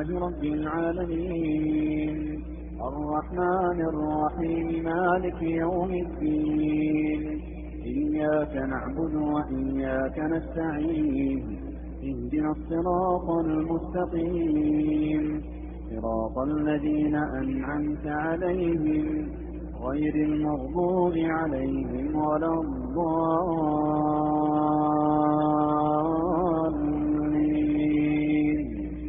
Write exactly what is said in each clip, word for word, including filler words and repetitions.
لله رب العالمين الرحمن الرحيم مالك يوم الدين إياك نعبد وإياك نستعين اهدنا الصراط المستقيم صراط الذين أنعمت عليهم غير المغضوب عليهم ولا الضالين.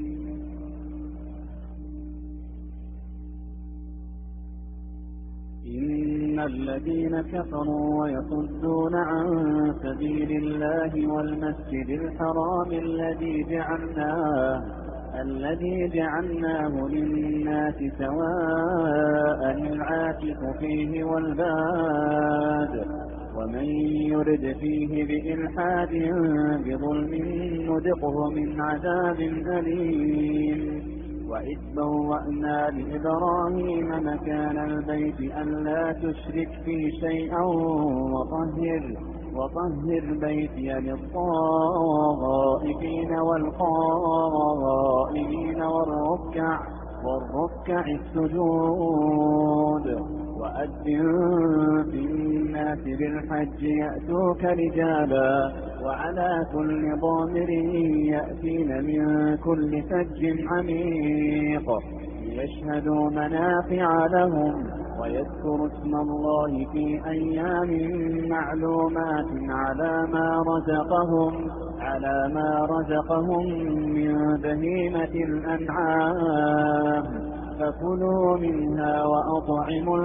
إن الذين كفروا ويصدون عن سبيل الله والمسجد الحرام الذي جعلناه الذي جعلناه للناس سواء العاكف فيه والباد ومن يرد فيه بإلحاد بظلم نذقه من عذاب أليم. وإذ بوأنا لإبراهيم مكان البيت ألا تشرك في شيئا وطهر وطهر بيتي للطائفين والقائمين والركع والركع السجود. وأذن في الناس بالحج يأتوك رجالا وعلى كل ضامر يأتين من كل فج عميق ليشهدوا منافع لهم ويذكروا اسم الله في أيام معلومات على ما رزقهم على ما رزقهم من بهيمة الأنعام فكلوا منها وأطعموا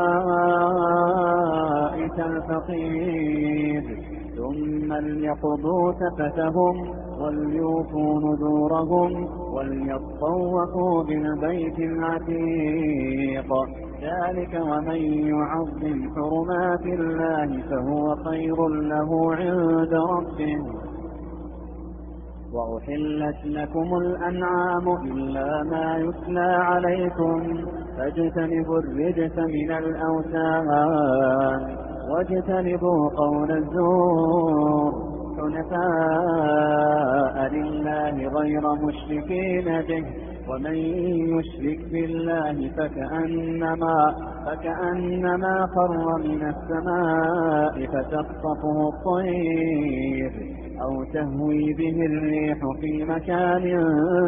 البائس الفقير ثم ليقضوا تفتهم وليوفوا نذورهم وليطوفوا بالبيت العتيق ذلك ومن يعظم حرمات الله فهو خير له عند ربه. وأحلت لكم الأنعام إلا ما يتلى عليكم فاجتنبوا الرجس من الأوثان واجتنبوا قول الزور حنفاء لله غير مشركين به ومن يشرك بالله فكأنما, فكأنما خر من السماء فتخطفه الطير أو تهوي به الريح في مكان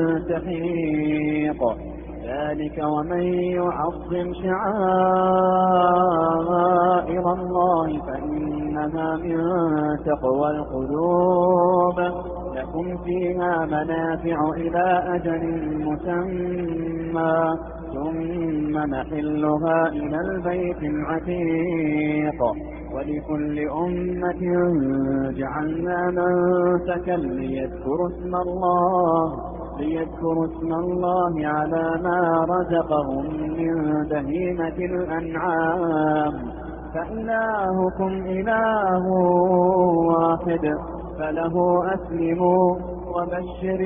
سحيق ذلك ومن يعظم شعائر الله فإنها من تقوى القلوب. لكم فيها منافع إلى أجل مسمى ثم محلها إلى البيت العتيق ولكل أمة جعلنا منسكا ليذكروا اسم الله ليذكروا اسم الله على ما رزقهم من بهيمة الأنعام فإلهكم إله واحد فله أسلموا وبشر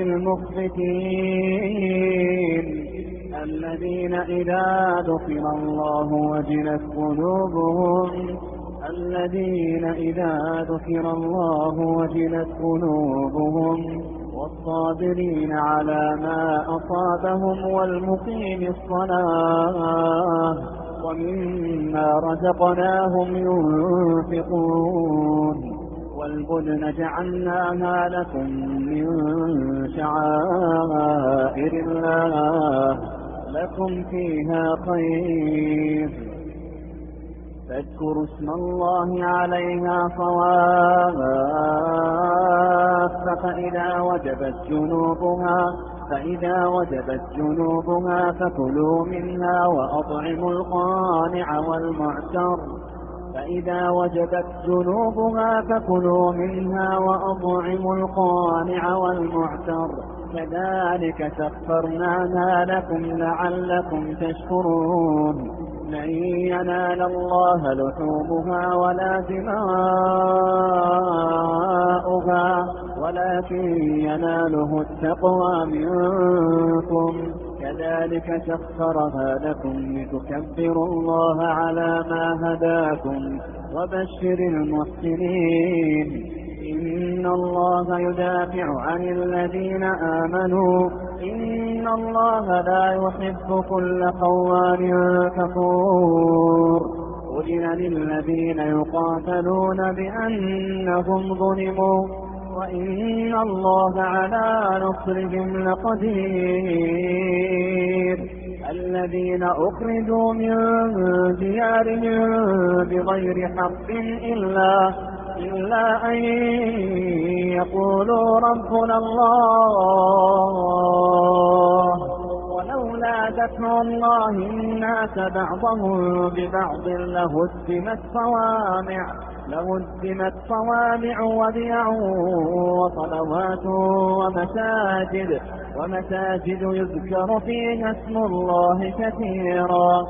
المخبتين الذين إذا ذكر الله وجلت قلوبهم الذين إذا ذكر الله وجلت قلوبهم والصابرين على ما أصابهم والمقيم الصلاة ومما رزقناهم ينفقون. والبدن جعلناها لكم من شعائر الله لكم فيها خير فاذكروا اسم الله عليها صواف فإذا وجبت جنوبها فإذا وجبت جنوبها فكلوا منها وأطعموا القانع والمعتر فإذا وجبت جنوبها فكلوا منها وأطعموا القانع والمعتر كذلك سخرناها لكم لعلكم تشكرون. لن ينال الله لحومها ولا دماؤها ولكن يناله التقوى منكم كذلك سخرها لكم لتكبروا الله على ما هداكم وبشر المحسنين. إن الله يدافع عن الذين آمنوا إن الله لا يحب كل خوان كفور أذن للذين يقاتلون بأنهم ظلموا وإن الله على نصرهم لقدير الذين أخرجوا من ديارهم بغير حق إلا إلا أن يقولوا ربنا الله ولولا دفع الله الناس بعضهم ببعض لهدمت صوامع لهدمت صوامع وبيع وصلوات ومساجد ومساجد يذكر فيها اسم الله كثيرا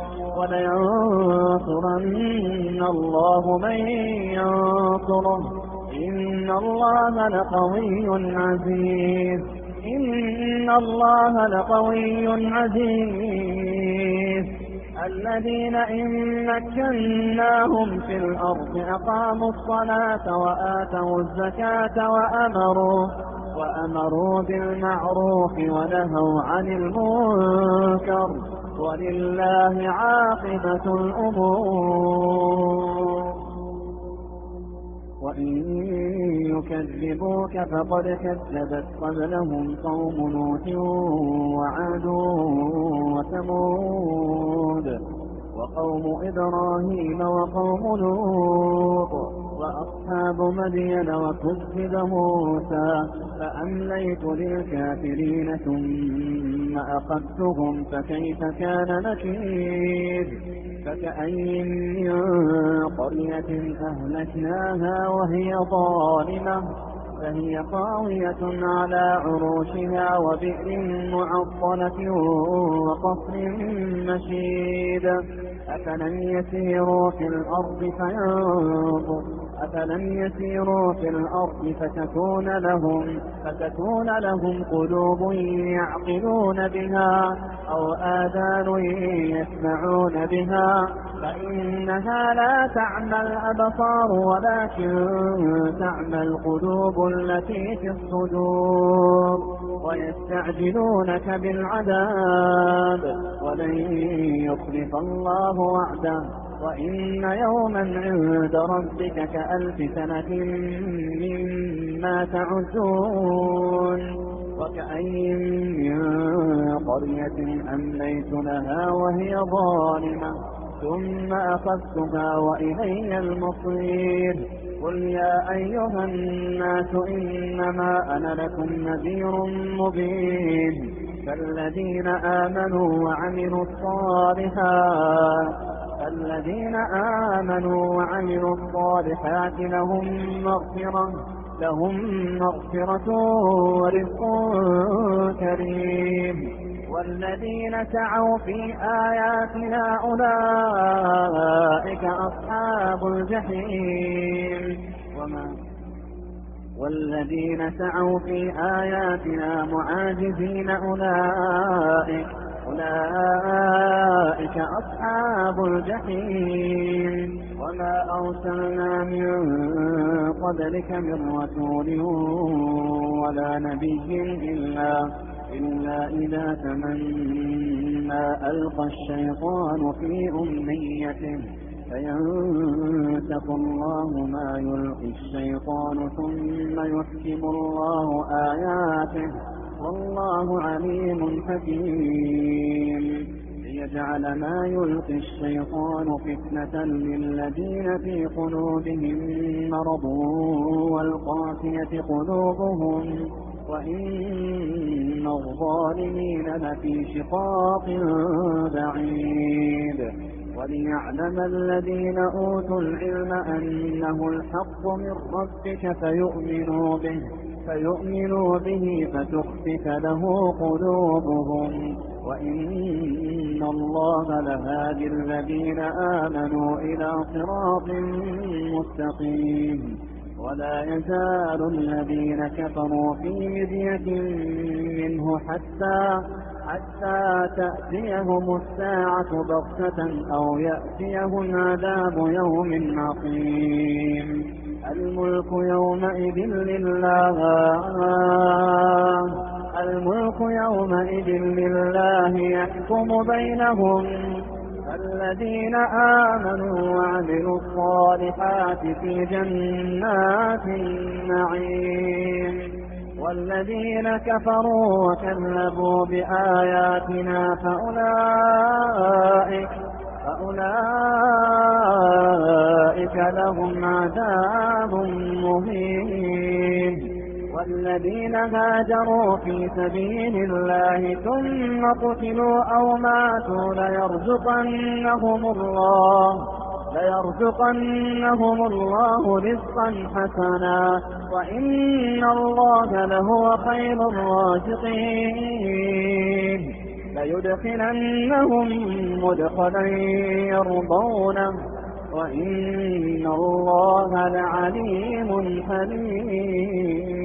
ولينصرن الله من ينصره إن الله لقوي عزيز إن الله لقوي عزيز الذين إن مكناهم في الأرض أقاموا الصلاة وآتوا الزكاة وأمروا وأمروا بالمعروف ونهوا عن المنكر ولله عاقبة الأمور وإن يكذبوك فقد كذبت قبلهم قوم نوح وعاد وثمود وقوم إبراهيم وقوم لوط وأصحاب مدين وكذب موسى فأمليت للكافرين ثم أخذتهم فكيف كان نكير فكأين من قرية أهلكناها وهي ظالمة فهي خاوية على عروشها وبئر معطلة وقصر مشيد أفلم يسيروا في الأرض فينظر أفلم يسيروا في الأرض فتكون لهم فتكون لهم قلوب يعقلون بها أو آذان يسمعون بها فإنها لا تعمى الأبصار ولكن تعمى القلوب التي في الصدور ويستعجلونك بالعذاب ولن يخلف الله وعده وإن يوما عند ربك كألف سنة مما تعدون وكأين من قرية أمليت لها وهي ظالمة ثم أخذتها وإلي المصير قل يا أيها الناس إنما أنا لكم نذير مبين فالذين آمنوا وعملوا الصالحات الذين آمنوا وعملوا الصالحات لهم مغفرة لهم مغفرة ورزق كريم والذين سعوا في آياتنا أولئك أصحاب الجحيم وما والذين سعوا في آياتنا معاجزين أولئك أولئك أصحاب الجحيم وما أرسلنا من قبلك من رسول ولا نبي إلا إلا إذا تمنى ألقى الشيطان في أمنيته فينسخ الله ما يلقي الشيطان ثم يحكم الله آياته والله عليم حكيم ليجعل ما يلقي الشيطان فتنة للذين في قلوبهم مرض والقاسية قلوبهم وإن الظالمين لفي شقاق بعيد وليعلم الذين أوتوا العلم أنه الحق من ربك فيؤمنوا به فيؤمنوا به فتخبت له قلوبهم وإن الله لهادي الذين آمنوا إلى صراط مستقيم ولا يزال الذين كفروا في مرية منه حتى حتى تأتيهم الساعة بغتة أو يأتيهم عذاب يوم عقيم. الملك يومئذ لله الملك يومئذ لله يحكم بينهم. الذين آمنوا وعملوا الصالحات في جنات النعيم، والذين كفروا وكذبوا بآياتنا فأولئك, فأولئك لهم عذاب مهين. والذين هاجروا في سبيل الله ثم قتلوا أو ماتوا ليرزقنهم الله ليرزقنهم الله رزقا حسنا وإن الله لهو خير الرازقين. ليدخلنهم مدخلا يرضونه وإن الله لعليم حليم.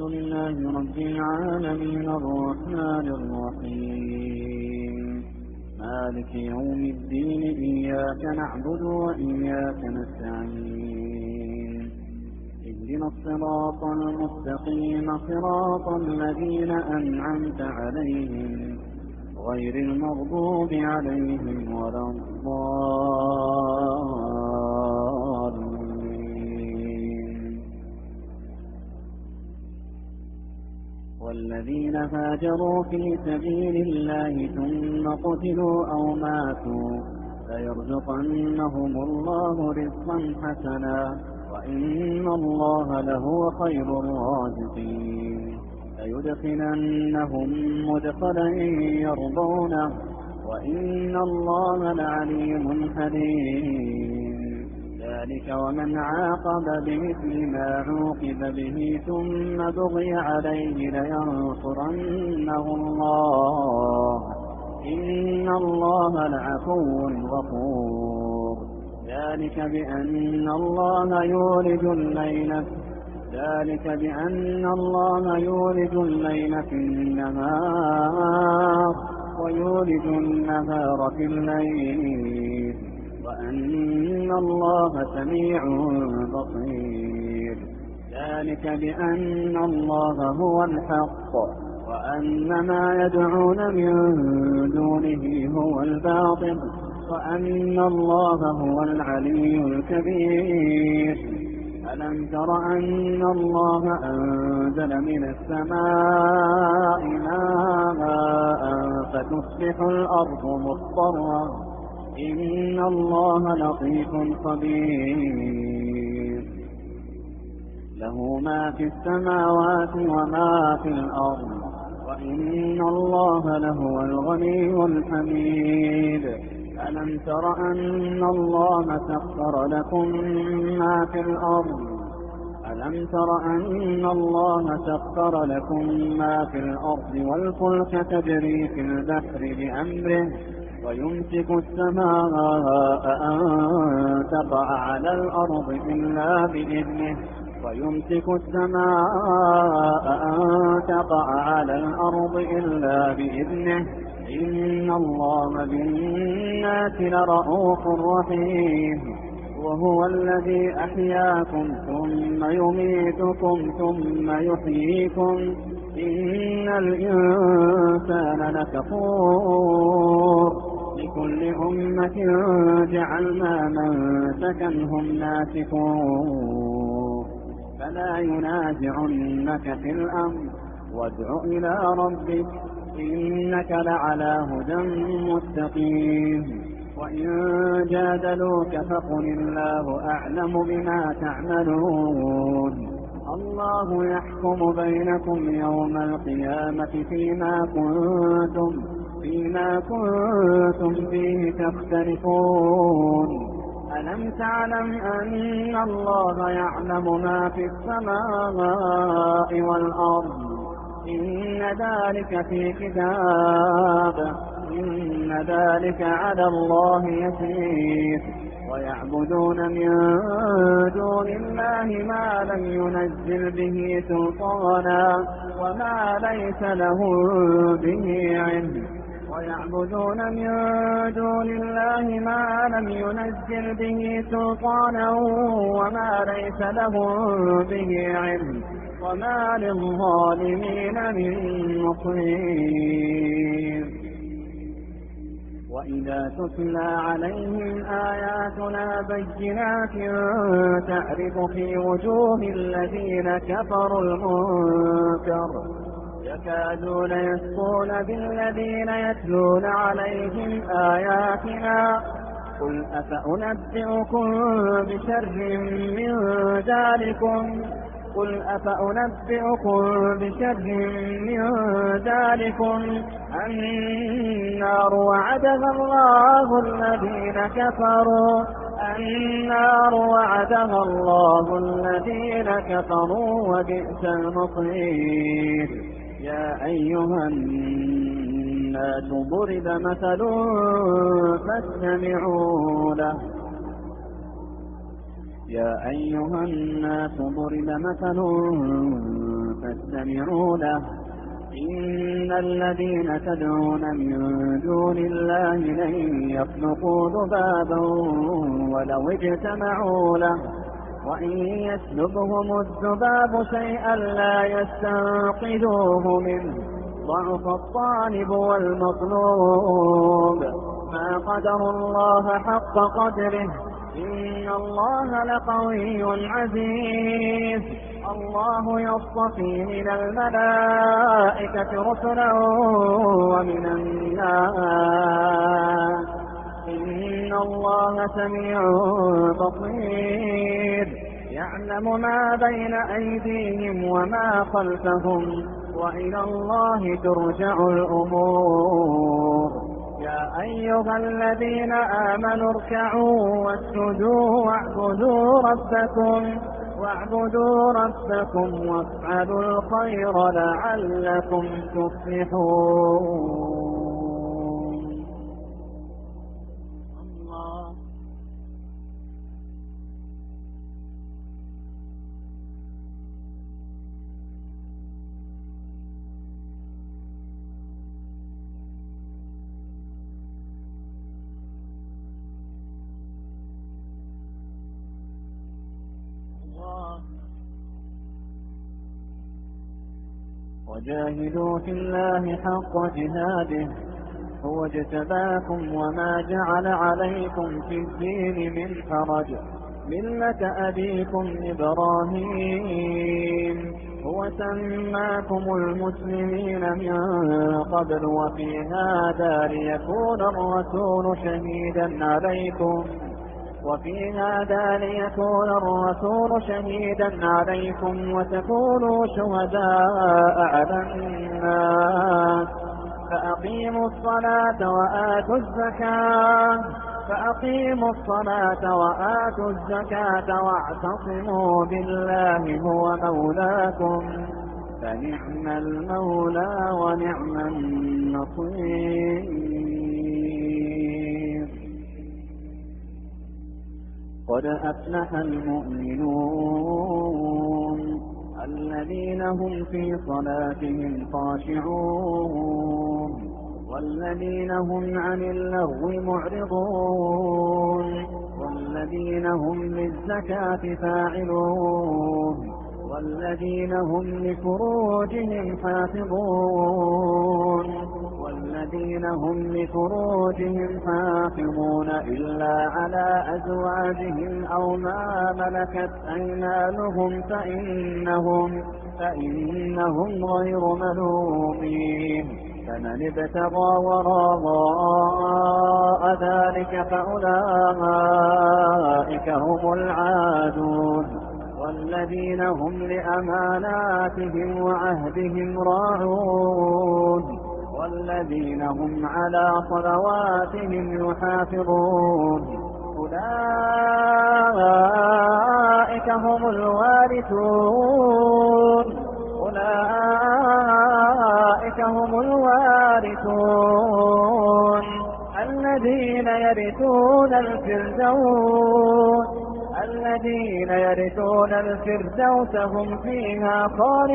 لله رب العالمين الرحمن الرحيم مالك يوم الدين إياك نعبد وإياك نستعين اهدنا الصراط المستقيم صراط الذين أنعمت عليهم غير المغضوب عليهم ولا الضالين والذين هاجروا في سبيل الله ثم قتلوا أو ماتوا ليرزقنهم الله رزقا حسنا وإن الله لهو خير الرازقين ليدخلنهم مدخلا يرضونه وإن الله لعليم حليم ذلك ومن عاقب بمثل ما عوقب به ثم بغي عليه لينصرنه الله إن الله لعفو غفور ذلك بأن الله يولج الليل ذلك بأن الله يولج الليل في النهار ويولج النهار في الليل وأن الله سميع بصير ذلك بأن الله هو الحق وأن ما يدعون من دونه هو الباطل وأن الله هو العلي الكبير ألم تر أن الله أنزل من السماء ماء فتصبح الأرض مضطرة إن الله لطيف خبير له ما في السماوات وما في الأرض وإن الله لهو الغني الحميد ألم تر أن الله سخر لكم ما في الأرض ألم تر أن الله سخر لكم ما في الأرض والفلك تجري في البحر بأمره ويمسك السماء أن تقع على الأرض إلا بإذنه ويمسك السماء أن تقع على الأرض إلا بإذنه إن الله بالناس لرءوف رحيم وهو الذي أحياكم ثم يميتكم ثم يحييكم إن الإنسان لكفور لكل أمة جعلنا منسكنهم ناسكوه فلا ينازعنك في الأمر وادع إلى ربك إنك لعلى هدى مستقيم وإن جادلوك فقل الله أعلم بما تعملون الله يحكم بينكم يوم القيامة فيما كنتم فيما كنتم فيه تختلفون ألم تعلم أن الله يعلم ما في السماء والأرض إن ذلك في كتاب إن ذلك على الله يسير ويعبدون من دون الله ما لم ينزل به سلطانا وما ليس له به علم ويعبدون من دون الله ما لم ينزل به سلطانا وما ليس له به علم وما للظالمين من نصير وإذا تتلى عليهم آياتنا بينات تعرف في وجوه الذين كفروا المنكر يكادون يسطون بالذين يتلون عليهم آياتنا قل أفأنبئكم بشر من ذلكم قل أفأنبئكم بشر من ذلكم النار وعدها الله الذين كفروا النار وعدها الله الذين كفروا وبئس المصير يا أيها الناس ضرب مثل فاستمعوا له يا أيها الناس ضرب مثل فاستمعوا له. إن الذين تدعون من دون الله لن يخلقوا ذبابا ولو اجتمعوا له وإن يسلبهم الذباب شيئا لا يستنقذوه منه ضعف الطالب والمطلوب. ما قدروا الله حق قدره إن الله لقوي عزيز. الله يصطفي من الملائكة رسلا ومن الناس إن الله سميع بصير. يعلم ما بين أيديهم وما خلفهم وإلى الله ترجع الأمور. يا أيها الذين آمنوا اركعوا واسجدوا واعبدوا ربكم واعبدوا ربكم وافعلوا الخير لعلكم تفلحون. الله وجاهدوا في الله حق جهاده هو اجتباكم وما جعل عليكم في الدين من حرج ملة أبيكم إبراهيم هو سماكم المسلمين من قبل وفي هذا ليكون الرسول شهيدا عليكم وفي هذا ليكون الرسول شهيدا عليكم وتكونوا شهداء على الناس. فأقيموا الصلاة وآتوا الزكاة فأقيموا الصلاة وآتوا الزكاة واعتصموا بالله هو مولاكم فنعم المولى ونعم النصير. قد أفلح المؤمنون الذين هم في صلاتهم خاشعون والذين هم عن اللغو معرضون والذين هم للزكاة فاعلون والذين هم لفروجهم حافظون والذين هم لفروجهم حافظون إلا على أزواجهم أو ما ملكت أيمانهم فإنهم, فإنهم غير ملومين. فمن ابتغى وراء ذلك فأولئك هم العادون والذين هم لأماناتهم وعهدهم راعون والذين هم على صلواتهم يحافظون أولئك هم الوارثون أولئك هم الوارثون الذين يرثون الفردوس الذين يرثون الفردوس هم فيها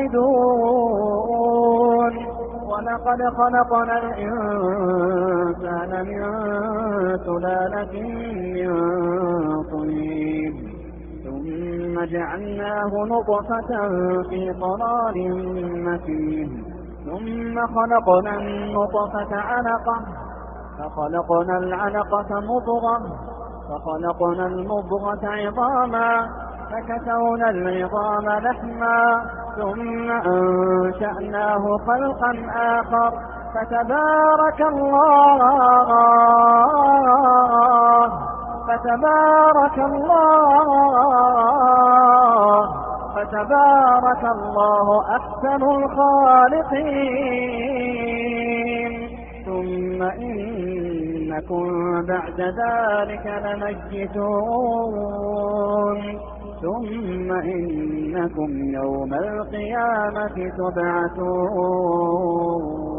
خالدون. ولقد خلقنا الإنسان من سلالة من طين ثم جعلناه نطفة في قرار مكين ثم خلقنا النطفة علقة فخلقنا العلقة مضغة فخلقنا المضغة عظاما فكسونا العظام لحما ثم أنشأناه خلقا آخر فتبارك الله فتبارك الله فتبارك الله أحسن الخالقين. ثم إنكم بعد ذلك لميتون ثم إنكم يوم القيامة تبعثون.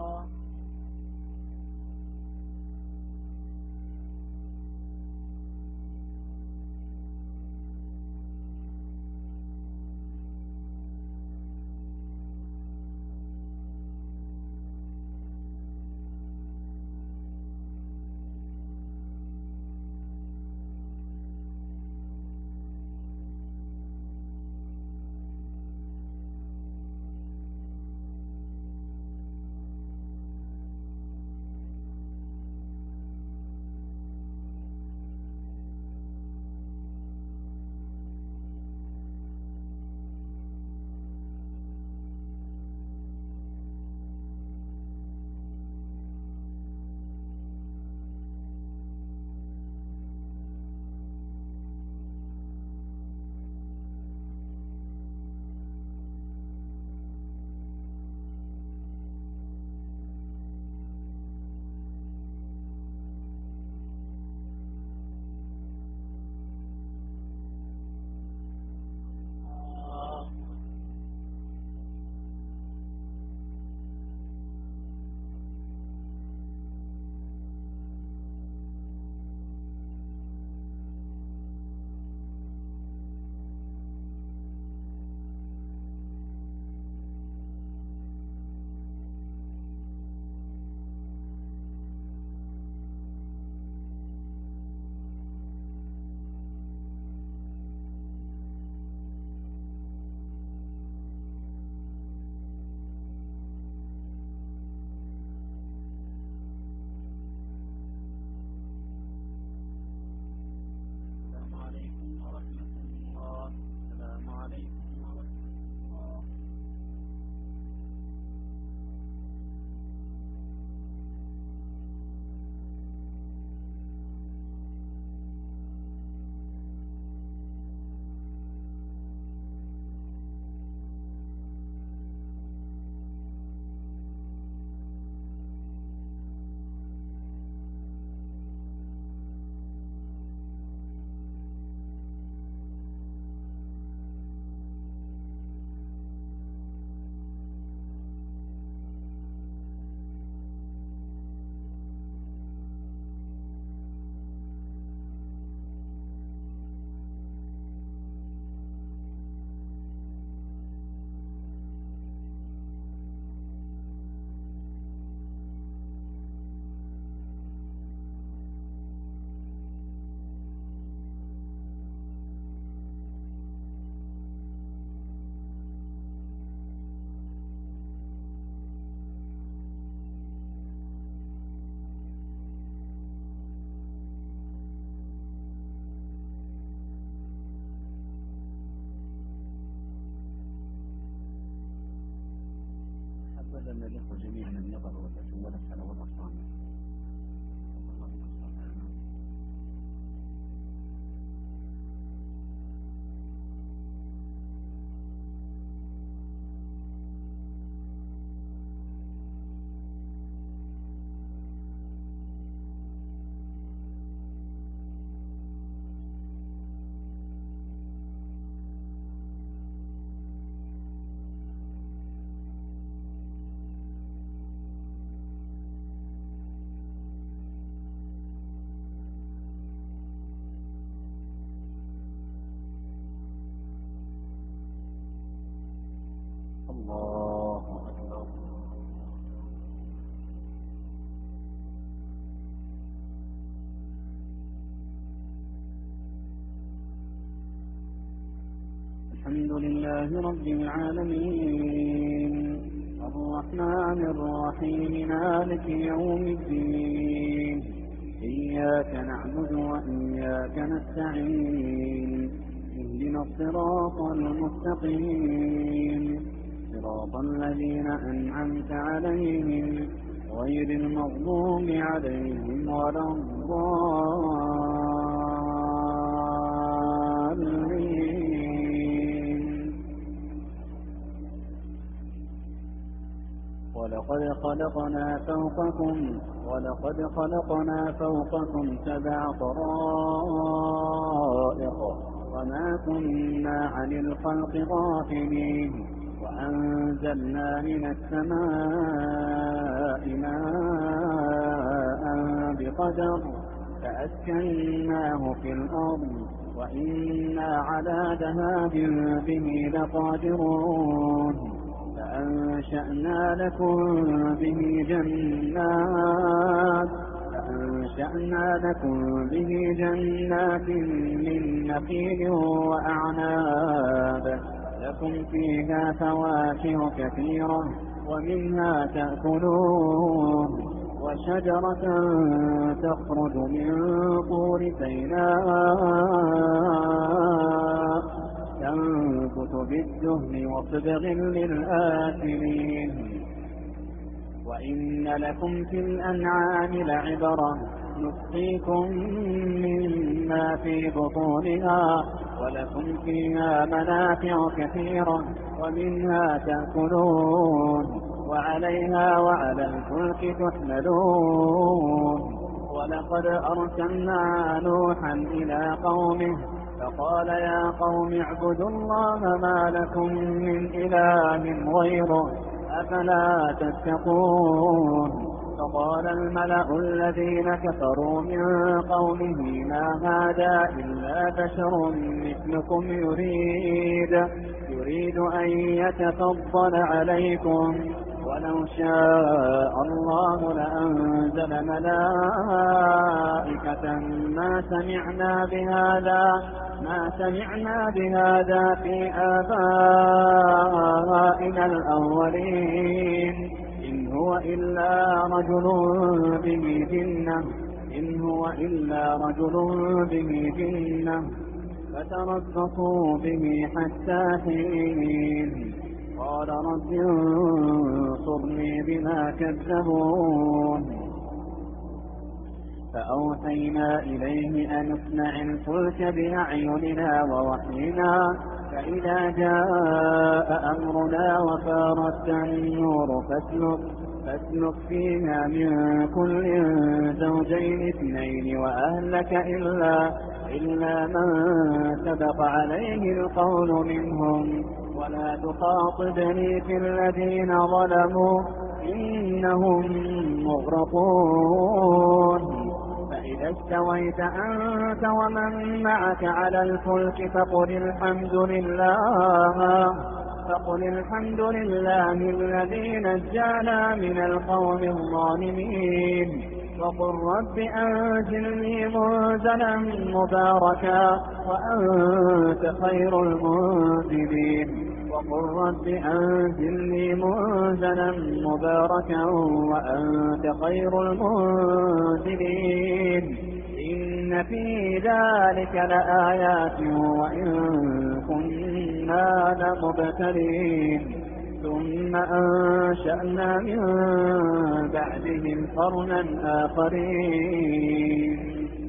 أن الإخوة جميعا أن يضعوا ولا على وضع صامت. الله أكبر. الحمد لله رب العالمين الرحمن الرحيم مالك يوم الدين إياك نعبد وإياك نستعين اهدنا الصراط المستقيم صراط الذين أنعمت عليهم غير المغضوب عليهم ولا الضالين. ولقد خلقنا فوقكم ولقد خلقنا فوقكم سبع طرائق وما كنا عن الخلق غافلين وأنزلنا من السماء ماء بقدر فأسكناه في الأرض وإنا على ذهاب به لقادرون فأنشأنا لكم به جنات فأنشأنا لكم به جنات من نخيل وأعناب لكم فيها فواكه كثيرة ومنها تأكلون وشجرة تخرج من طور سيناء تنبت بالدهن وصبغ للآكلين وإن لكم في الأنعام لعبرة نسقيكم مما في بطونها ولكم فيها منافع كثيرة ومنها تأكلون وعليها وعلى الفلك تحملون ولقد أرسلنا نوحا إلى قومه فقال يا قوم اعبدوا الله ما لكم من إله غيره أفلا تتقون فقال الملأ الذين كفروا من قومه ما هذا إلا بشر مثلكم يريد يريد أن يتفضل عليكم ولو شاء الله لأنزل ملائكة ما سمعنا بهذا ما سمعنا بهذا في آبائنا الأولين إن هو إلا رجل به جنة إن هو إلا رجل به جنة فتربصوا به حتى حين قال رب انصرني بما كذبون فأوحينا إليه أن اصنع الفلك بأعيننا ووحينا فإذا جاء أمرنا وفارت النور فاسلك فاسلك فيها من كل زوجين اثنين وأهلك إلا إلا من سبق عليه القول منهم ولا تخاطبني في الذين ظلموا إنهم مغرقون فإذا استويت أنت ومن معك على الفلك فقل الحمد لله فقل الحمد لله الذي نجانا من القوم الظالمين وقل رب أنزلني منزلا مباركا وأنت خير المنزلين وقل رب أنزلني منزلا مباركا وأنت خير المنزلين إن في ذلك لآيات وإن كنا لمبتلين ثم أنشأنا من بعدهم قرنا آخرين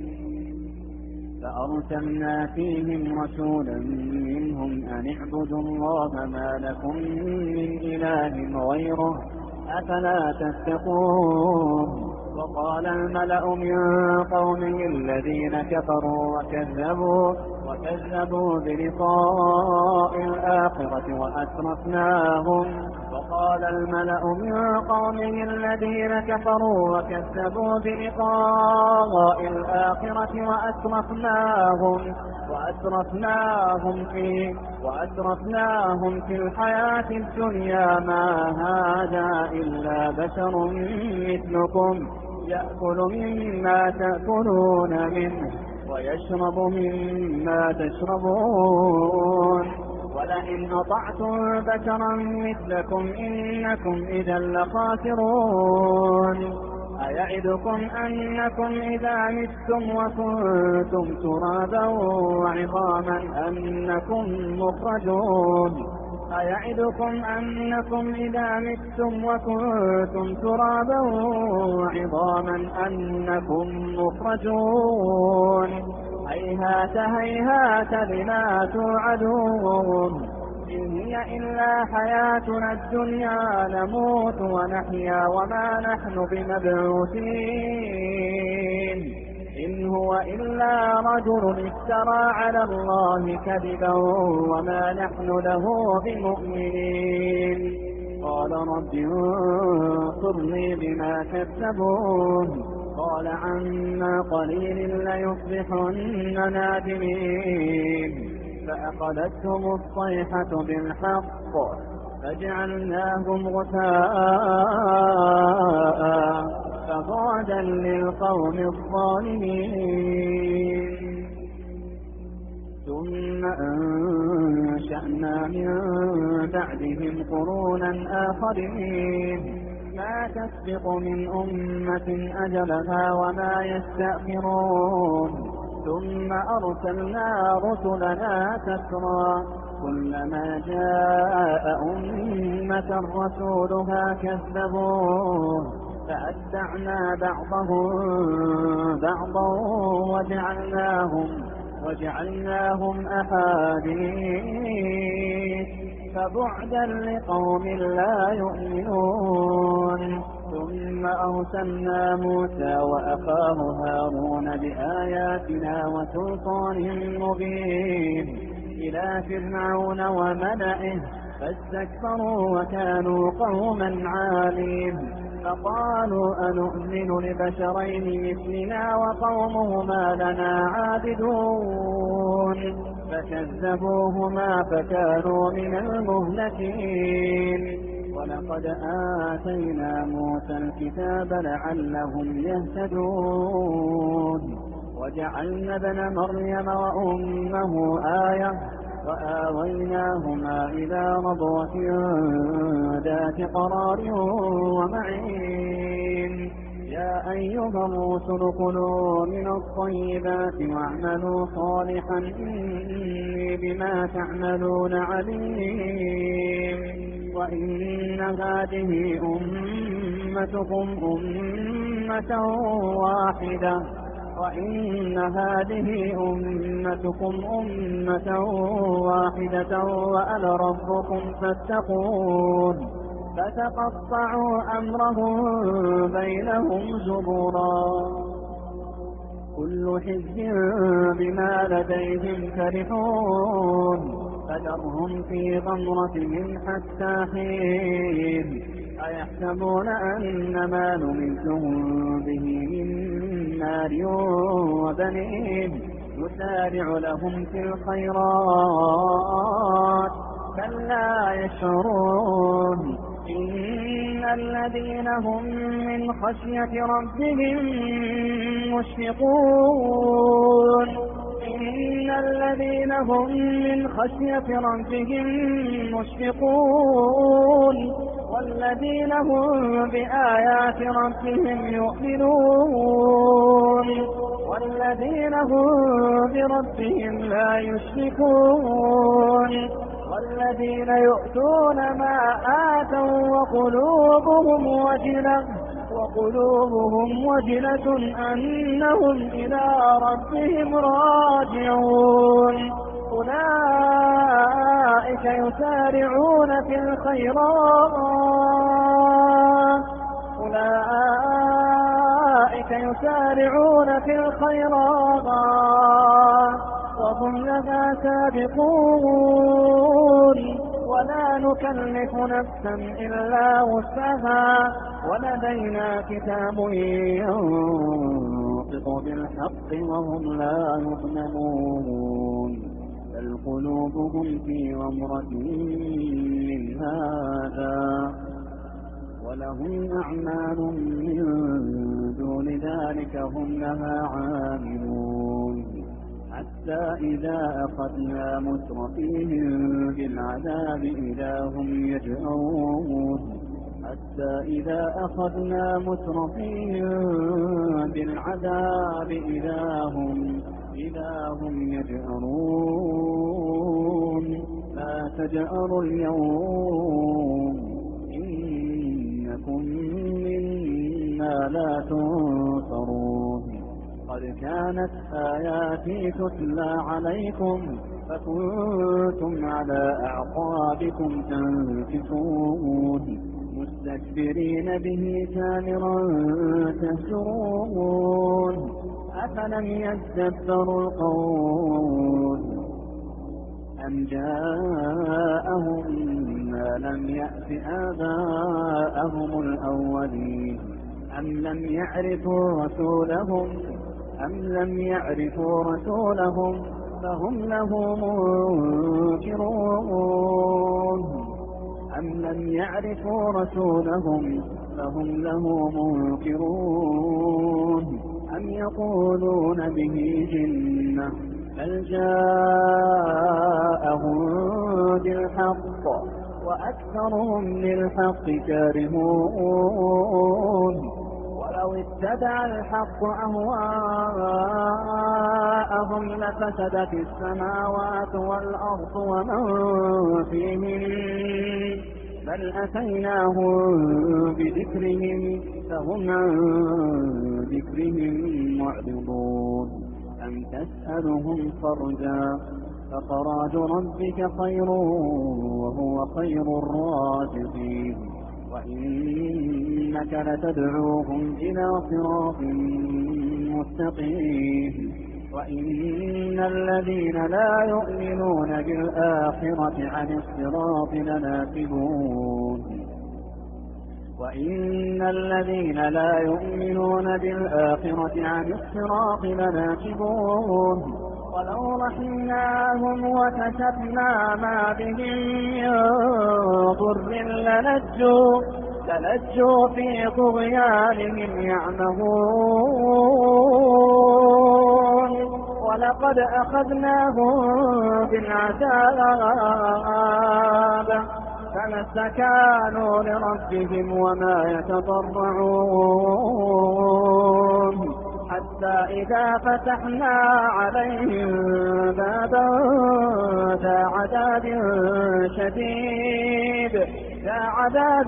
فأرسلنا فيهم رسولا منهم أن اعبدوا الله ما لكم من إله غيره أفلا تتقون وقال الملأ من قومه الذين كفروا وكذبوا وكذبوا بلقاء الآخرة وأترفناهم وقال الملأ من قومه الذين كفروا وكذبوا بلقاء الآخرة وأترفناهم وأترفناهم في وأترفناهم في الحياة الدنيا ما هذا إلا بشر مثلكم يأكل مما تأكلون منه ويشرب مما تشربون ولئن أطعتم بشرا مثلكم إنكم إذا لخاسرون أيعدكم أنكم إذا متم وكنتم ترابا وعظاما أنكم مخرجون أيعدكم أنكم إذا متم وكنتم ترابا وعظاما أنكم مخرجون هيهات هيهات لما توعدون إن هي إلا حياتنا الدنيا نموت ونحيا وما نحن بمبعوثين إن هو إلا رجل افترى على الله كذبا وما نحن نحن له بمؤمنين قال رب انصرني بما كذبون قال عما قليل ليصبحن نادمين فأخذتهم الصيحة بالحق فجعلناهم غثاء فبعدا للقوم الظالمين ثم أنشأنا من بعدهم قرونا آخرين ما تسبق من أمة أجلها وما يستأخرون ثم أرسلنا رسلنا تترى كلما جاء أمة رسولها كذبوه فأتبعنا بعضهم بعضا وجعلناهم وجعلناهم أحاديث فبعدا لقوم لا يؤمنون ثم أرسلنا موسى وأخاه هارون بآياتنا وسلطان مبين إلى فرعون وملئه فاستكبروا وكانوا قوما عالين فقالوا أنؤمن لبشرين مثلنا وقومهما لنا عابدون فكذبوهما فكانوا من المهلكين ولقد آتينا موسى الكتاب لعلهم يهتدون وجعلنا ابن مريم وأمه آية وآويناهما إلى ربوة ذات قرار ومعين يا أيها الرسل كلوا من الطيبات واعملوا صالحا إني بما تعملون عليم وإن هذه أمتكم أمة واحدة وإن هذه أمتكم أمة واحدة وأنا ربكم فاتقون فتقطعوا أمرهم بينهم زبرا كل حزب بما لديهم فرحون فذرهم في غمرتهم حتى حين أيحسبون أن ما نمدهم به من مال وبنين نسارع لهم في الخيرات بل لا يشعرون إن الذين هم من خشية ربهم مشفقون إن الذين هم من خشية ربهم مشفقون والذين هم بآيات ربهم يؤمنون والذين هم بربهم لا يشركون والذين يؤتون ما آتوا وقلوبهم وجلة وقلوبهم وجلة أنهم إلى ربهم راجعون أولئك يسارعون في الخيرات أولئك يسارعون في الخيرات وهم لها سابقون ولا نكلف نفسا إلا وسعها ولدينا كتاب ينطق بالحق وهم لا يظلمون بل قلوبهم في غمرة من هذا ولهم أعمال من دون ذلك هم لها عاملون حتى إذا أخذنا مترفيهم بالعذاب إذا هم يجأرون حتى إذا أخذنا مترفيهم بالعذاب إذا هم إذا هم يجأرون لا تجأروا اليوم إنكم منا لا تنصرون قد كانت آياتي تتلى عليكم فكنتم على أعقابكم تنكصون مستكبرين به سامرا تهجرون أفلم يدبروا القول أم جاءهم ما لم يأت آباءهم الأولين أم لم يعرفوا رسولهم أم لم يعرفوا رسولهم فهم له منكرون أم لم يعرفوا رسولهم فهم له منكرون أم يقولون به جنة بل جاءهم بالحق وأكثرهم للحق كارهون ولو اتبع الحق أهواءهم لفسدت السماوات والأرض ومن فيهن بل أتيناهم بذكرهم فهم عن ذكرهم معرضون أم تسألهم خرجا فخراج ربك خير وهو خير الرازقين وإنك لتدعوهم إلى صراط مستقيم وإن الذين لا يؤمنون بالآخرة عن الصراط لناكبون وإن الذين لا يؤمنون بالآخرة عن الصراط لناكبون ولو رحمناهم وكشفنا ما بهم من ضر للجوا للجوا في طغيانهم يعمهون ولقد أخذناهم بالعذاب فما استكانوا لربهم وما يتضرعون حتى إذا فتحنا عليهم بابا ذا عذاب شديد ذا عذاب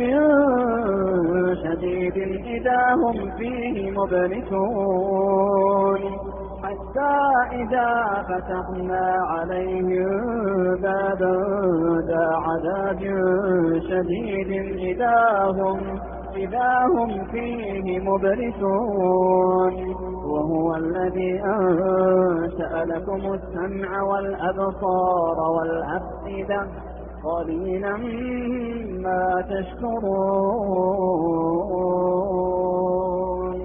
شديد إذا هم فيه مبلسون حتى إذا فتحنا عليهم بابا ذا عذاب شديد إذا هم إذا هم فيه مبلسون وهو الذي أنشأ لكم السمع والأبصار والأفئدة قليلا ما تشكرون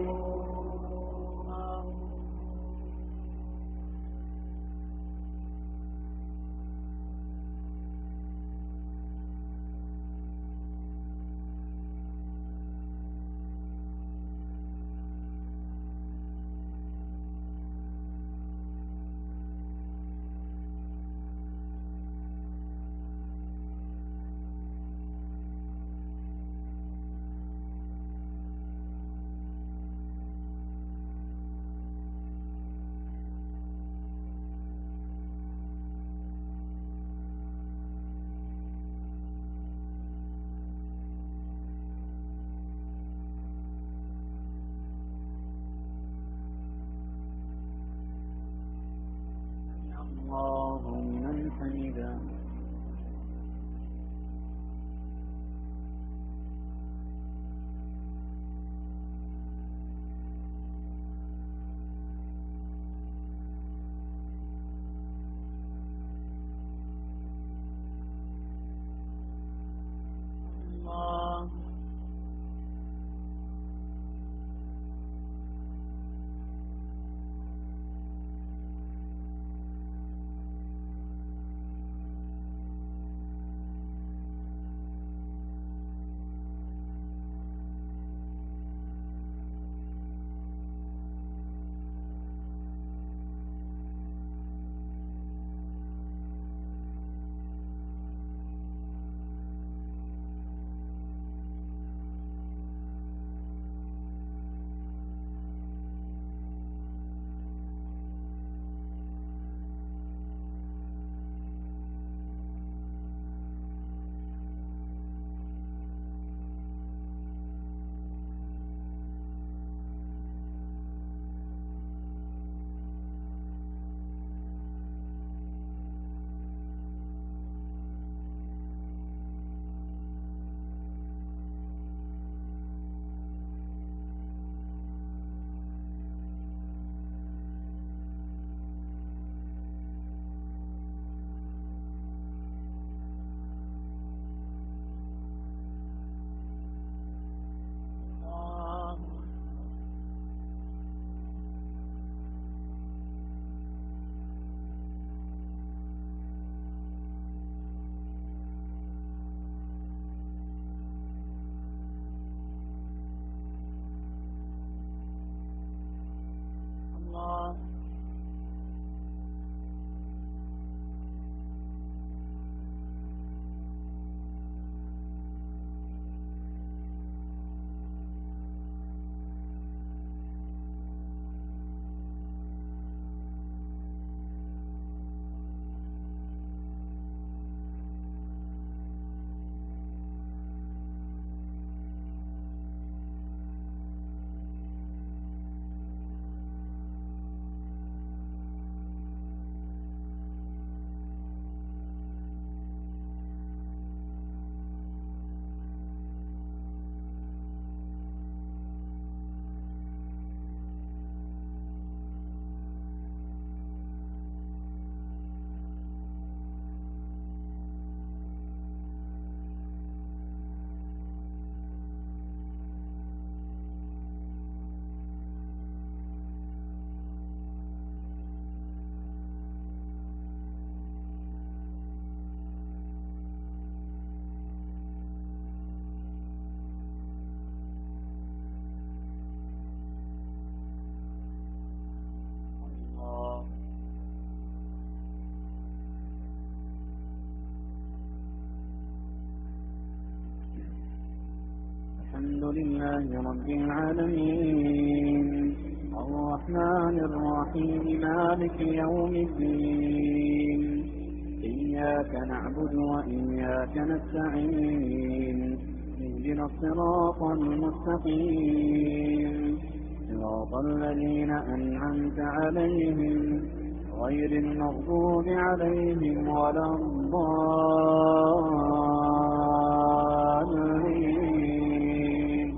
الله لمن حمده الله لله رب العالمين الرحمن الرحيم مالك يوم الدين إياك نعبد وإياك نستعين اهدنا الصراط المستقيم صراط الذين أنعمت عليهم غير المغضوب عليهم ولا الضالين.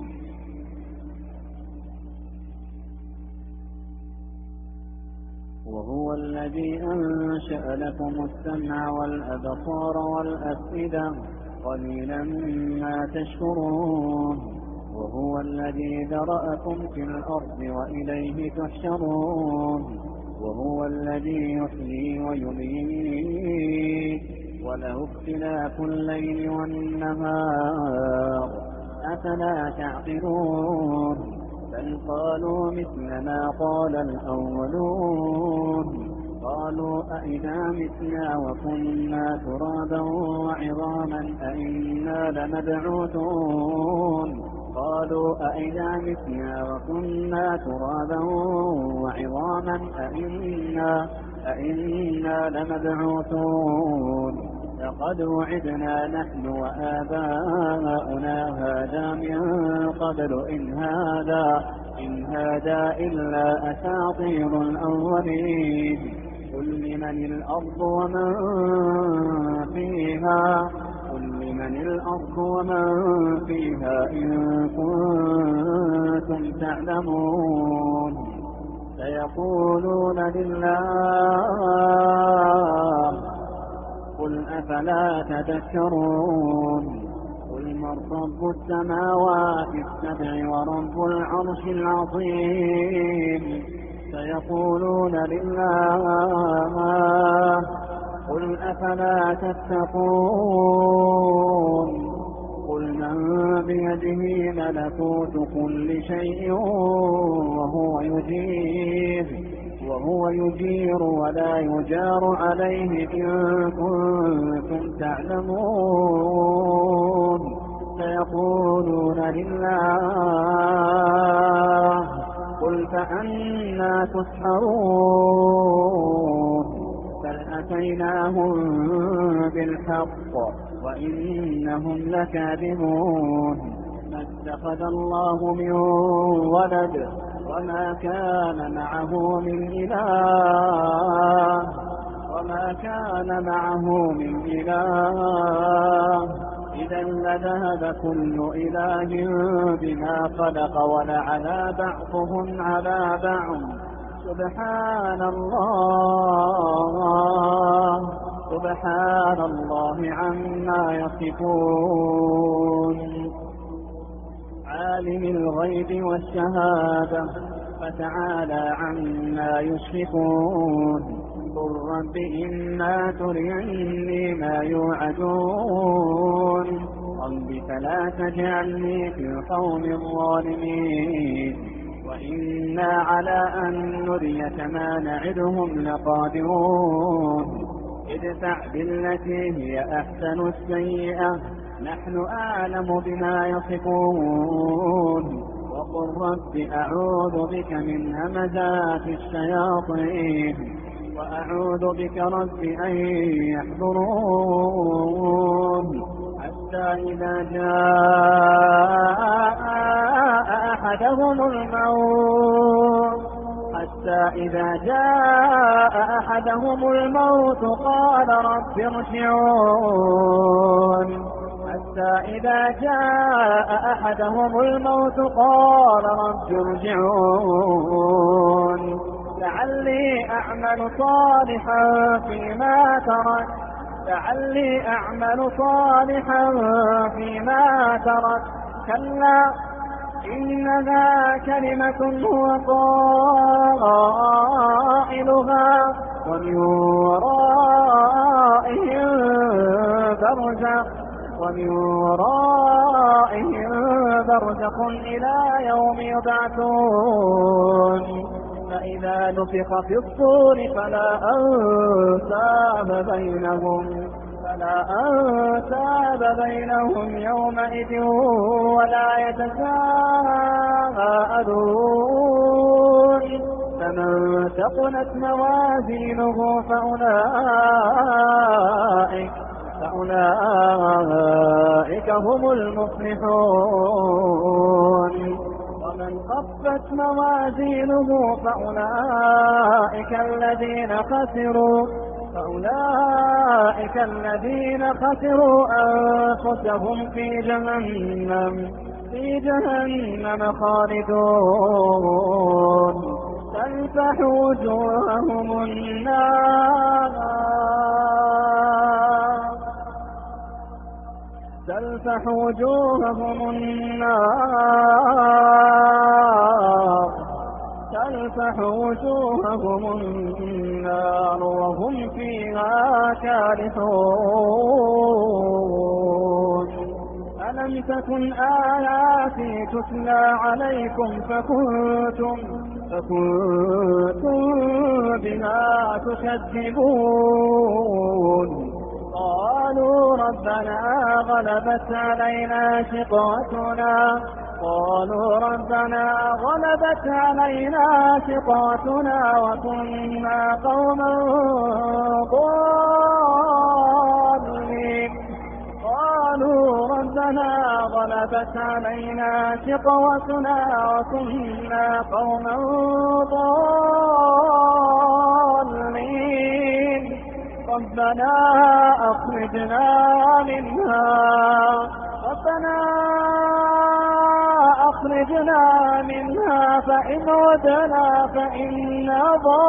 وهو الذي أنشأ لكم السمع والأبصار والأفئدة قليلا ما تشكرون. وهو الذي ذرأكم في الأرض وإليه تحشرون. وهو الذي يحيي ويميت وله اختلاف الليل والنهار أفلا تعقلون. بل قالوا مثل ما قال الأولون قالوا أئذا متنا وكنا ترابا وعظاما أئنا لمبعوثون قالوا أئذا متنا وكنا ترابا وعظاما أئنا, أئنا لمبعوثون لقد وعدنا نحن وآباؤنا هذا من قبل إن هذا, إن هذا إلا أساطير الأولين. قل لمن الأرض ومن فيها قل لمن الأرض ومن فيها إن كنتم تعلمون. سيقولون لله قل أفلا تذكرون. قل من رب السماوات السبع ورب العرش العظيم سيقولون لله قل أفلا تتقون. قل من بيده ملكوت كل شيء وهو يجير وهو يجير ولا يجار عليه إن كنتم تعلمون. سيقولون لله قل فأنى تسحرون. بل أتيناهم بالحق وإنهم لكاذبون. ما اتخذ الله من ولد وما كان معه من إله وما كان معه من إله إذا لذهب كل إله بما خلق ولعلى بعضهم على بعض سبحان الله سبحان الله عما يصفون. عالم الغيب والشهادة فتعالى عما يشركون. قل رب إما تريني ما يوعدون رب فلا تجعلني في القوم الظالمين وإنا على أن نريك ما نعدهم لقادرون. ادفع بالتي هي أحسن السيئة نحن أعلم بما يصفون. وقل رب أعوذ بك من همزات الشياطين وأعوذ بك رب أن يحضرون. حتى إذا جاء أحدهم الموت حتى إذا جاء أحدهم الموت قال رب ارجعون. حتى إذا جاء أحدهم الموت قال رب ارجعون لعلي أعمل صالحا فيما ترك لعلي أعمل صالحا فيما ترك كلا إنها كلمة هو قائلها ومن ورائهم برزخ ومن ورائهم برزخ إلى يوم يبعثون. فإذا نفخ في الصور فلا أنساب بينهم فلا أنساب بينهم يومئذ ولا يتساءلون فمن ثقلت موازينه فأولئك فأولئك هم المفلحون ومن خفت موازينه فأولئك الذين خسروا فأولئك الذين خسروا أنفسهم في جهنم في جهنم خالدون تلفح وجوههم النار تلفح وجوههم النار تلفح وجوههم النار وهم فيها كالحون ألم تكن آياتي تتلى عليكم فكنتم فكنتم بها تكذبون قالوا ربنا غلبت علينا شقوتنا قالوا ربنا غلبت علينا شقوتنا وكنا قوما ضالين قالوا ربنا غلبت علينا شقوتنا وكنا قوما ضالين ربنا أخرجنا منها ربنا أخرجنا منها فإن عدنا فإنا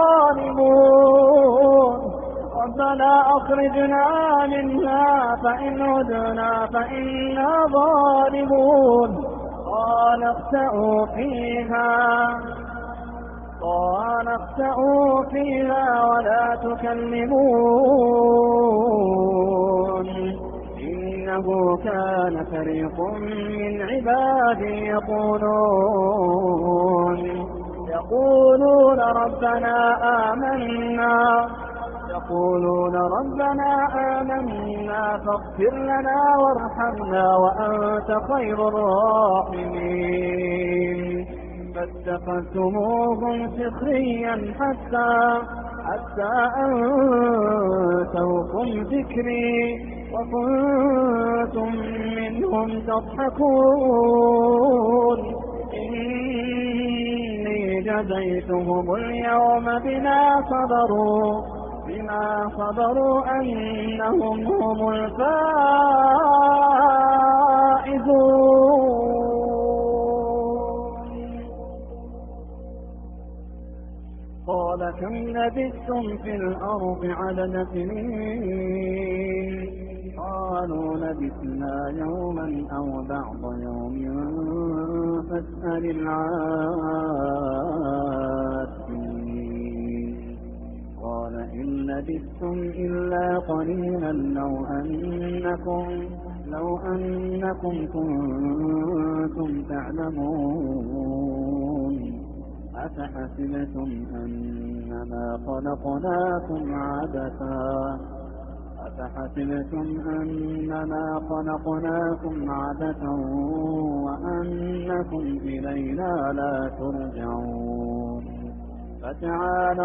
ظالمون ربنا أخرجنا منها فإن عدنا فإنا ظالمون قال اخسئوا فيها قال اخسئوا فيها ولا تكلمون إنه كان فريق من عبادي يقولون يقولون ربنا آمنا يقولون ربنا آمنا فاغفر لنا وارحمنا وأنت خير الراحمين فاتخذتموهم سخريا حتى حتى أنسوكم ذكري وكنتم منهم تضحكون إني جزيتهم اليوم بما صبروا بما صبروا أنهم هم الفائزون قال كم لبثتم في الأرض عدد سنين قالوا لبثنا يوما أو بعض يوم فاسأل العادين قال إن لبثتم إلا قليلا لو أنكم لو أنكم كنتم تعلمون أفحسبتم أنما خلقناكم عبثا أفحسبتم أنما خلقناكم عبثا وأنكم إلينا لا ترجعون فتعالى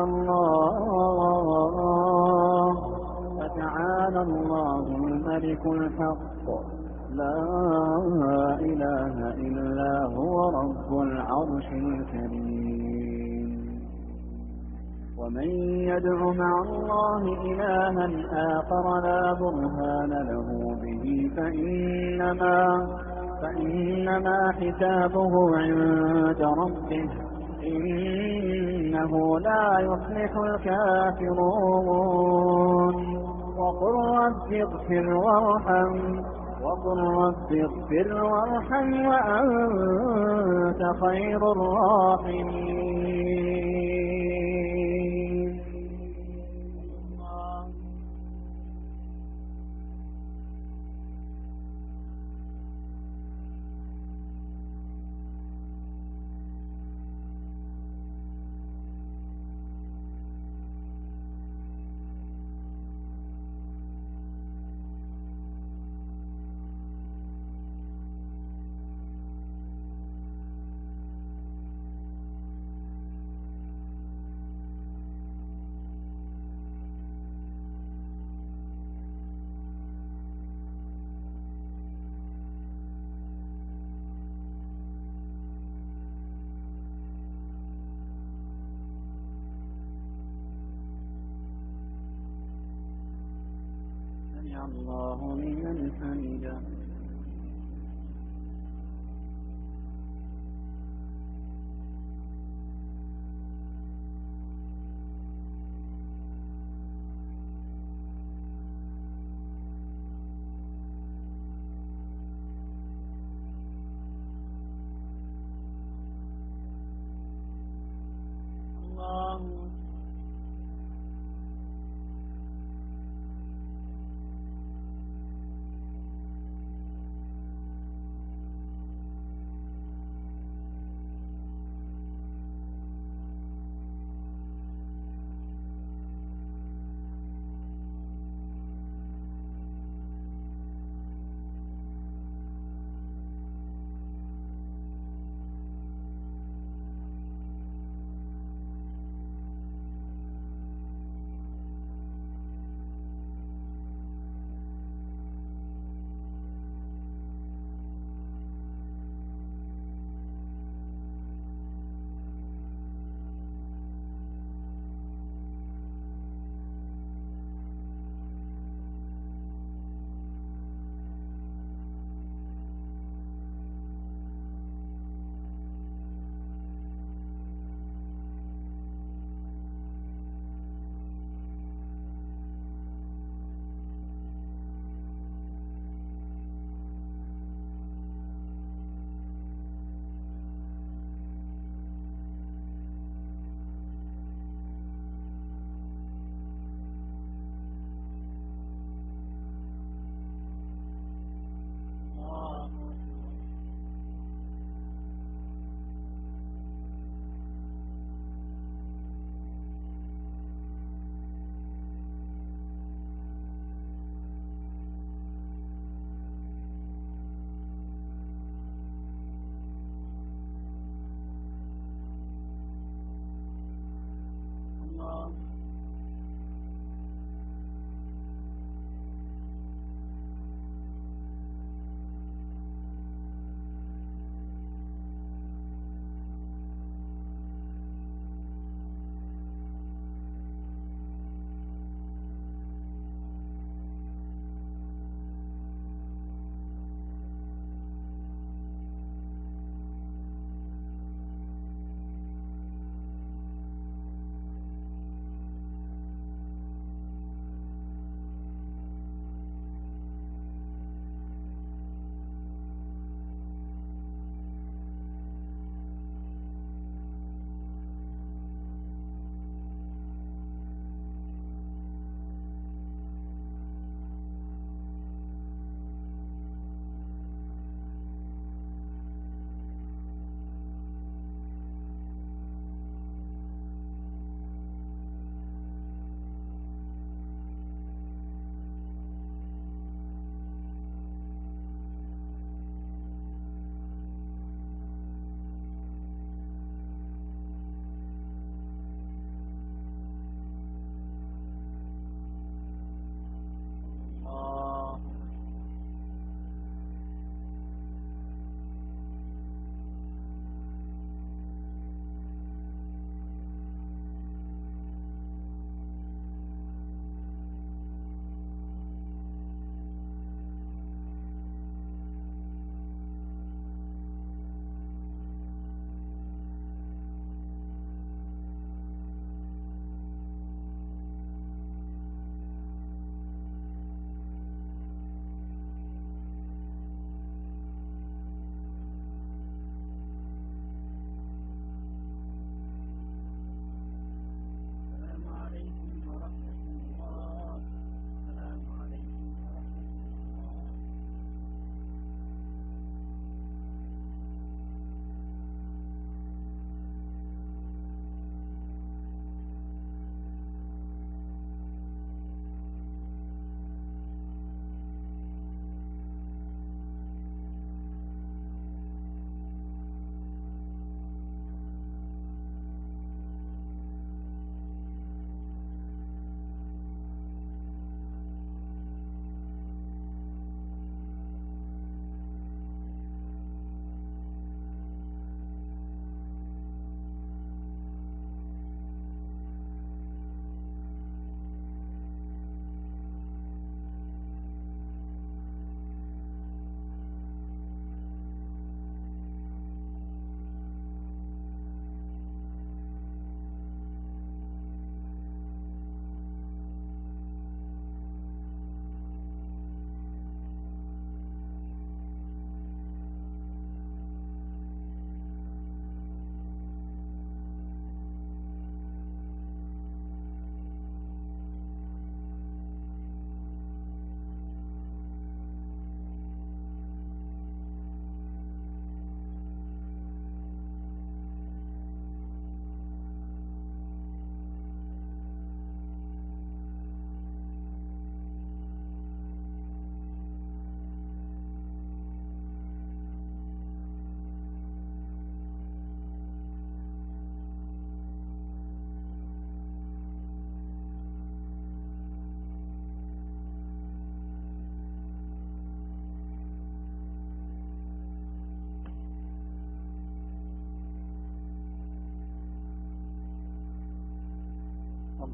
الله فتعالى الله الملك الحق لا إله إلا هو رب العرش الكريم ومن يدع مع الله إلها آخر لا برهان له به فإنما فإنما حسابه عند ربه إنه لا يفلح الكافرون وقل رب اغفر وارحم وقل رب اغفر وارحم وأنت خير الراحمين الله لمن حمده. الله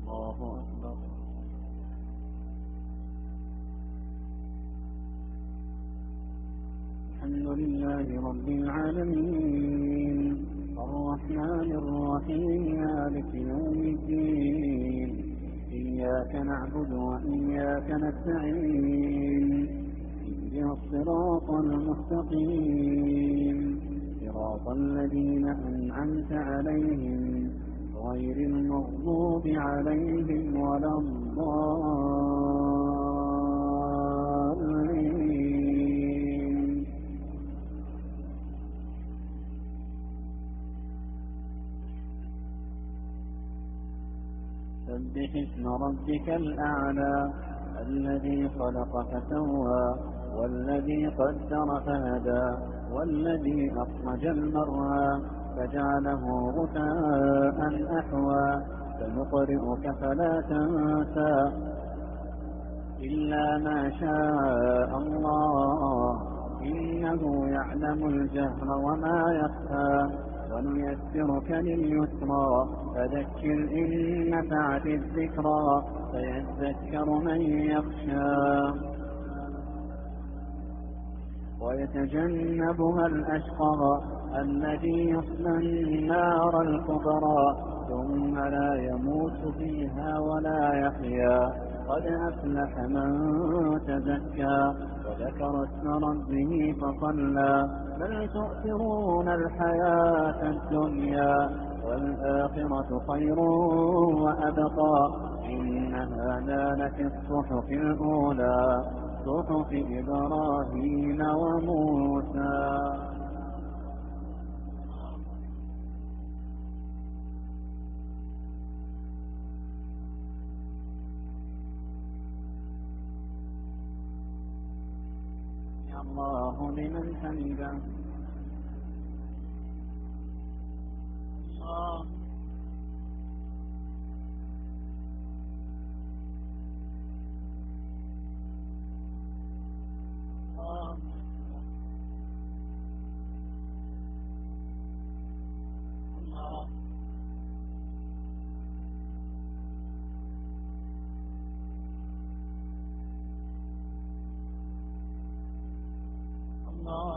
الله أكبر. الحمد لله رب العالمين الرحمن الرحيم مالك يوم الدين إياك نعبد وإياك نستعين اهدنا الصراط المستقيم صراط الذين أنعمت عليهم غير المغضوب عليهم ولا الضالين. سبح اسم ربك الأعلى الذي خلق فسوى والذي قدر فهدى والذي أخرج المرعى فجعله غثاء أحوى سنقرئك فلا تنسى إلا ما شاء الله إنه يعلم الجهر وما يخفى ونيسرك لليسرى فذكر إن نفعت الذكرى فيذكر من يخشى ويتجنبها الأشقى الذي يصلى النار الكبرى ثم لا يموت فيها ولا يحيا قد أفلح من تزكى وذكر اسم ربه فصلى بل تؤثرون الحياة الدنيا والآخرة خير وأبقى إن هذا لفي الصحف الأولى صحف إبراهيم وموسى. الله لمن حمده. الله الله الله.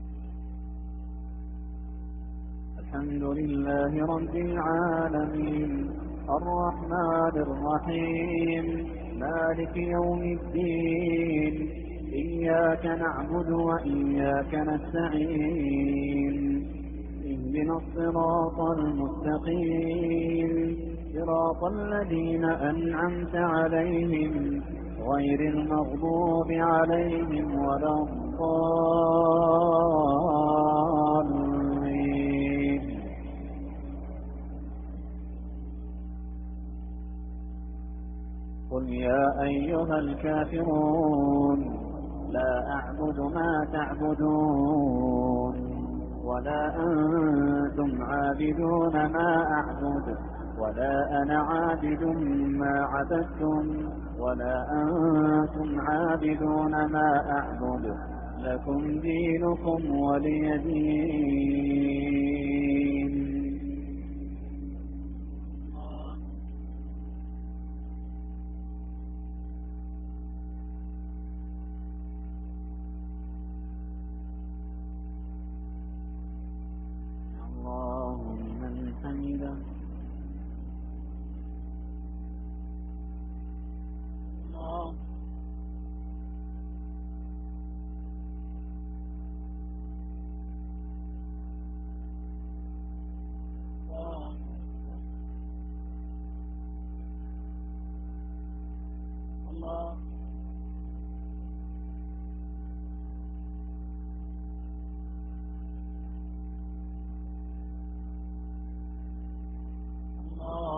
الحمد لله رب العالمين الرحمن الرحيم مالك يوم الدين إياك نعبد وإياك نستعين اهدنا الصراط المستقيم صراط الذين أنعمت عليهم غير المغضوب عليهم ولا الضالين. قل يا أيها الكافرون لا أعبد ما تعبدون ولا أنتم عابدون ما أعبد ولا أنا عابد ما عبدتم ولا أنتم عابدون ما أعبد لكم دينكم ولي دين. الله لمن حمده. الله الله الله.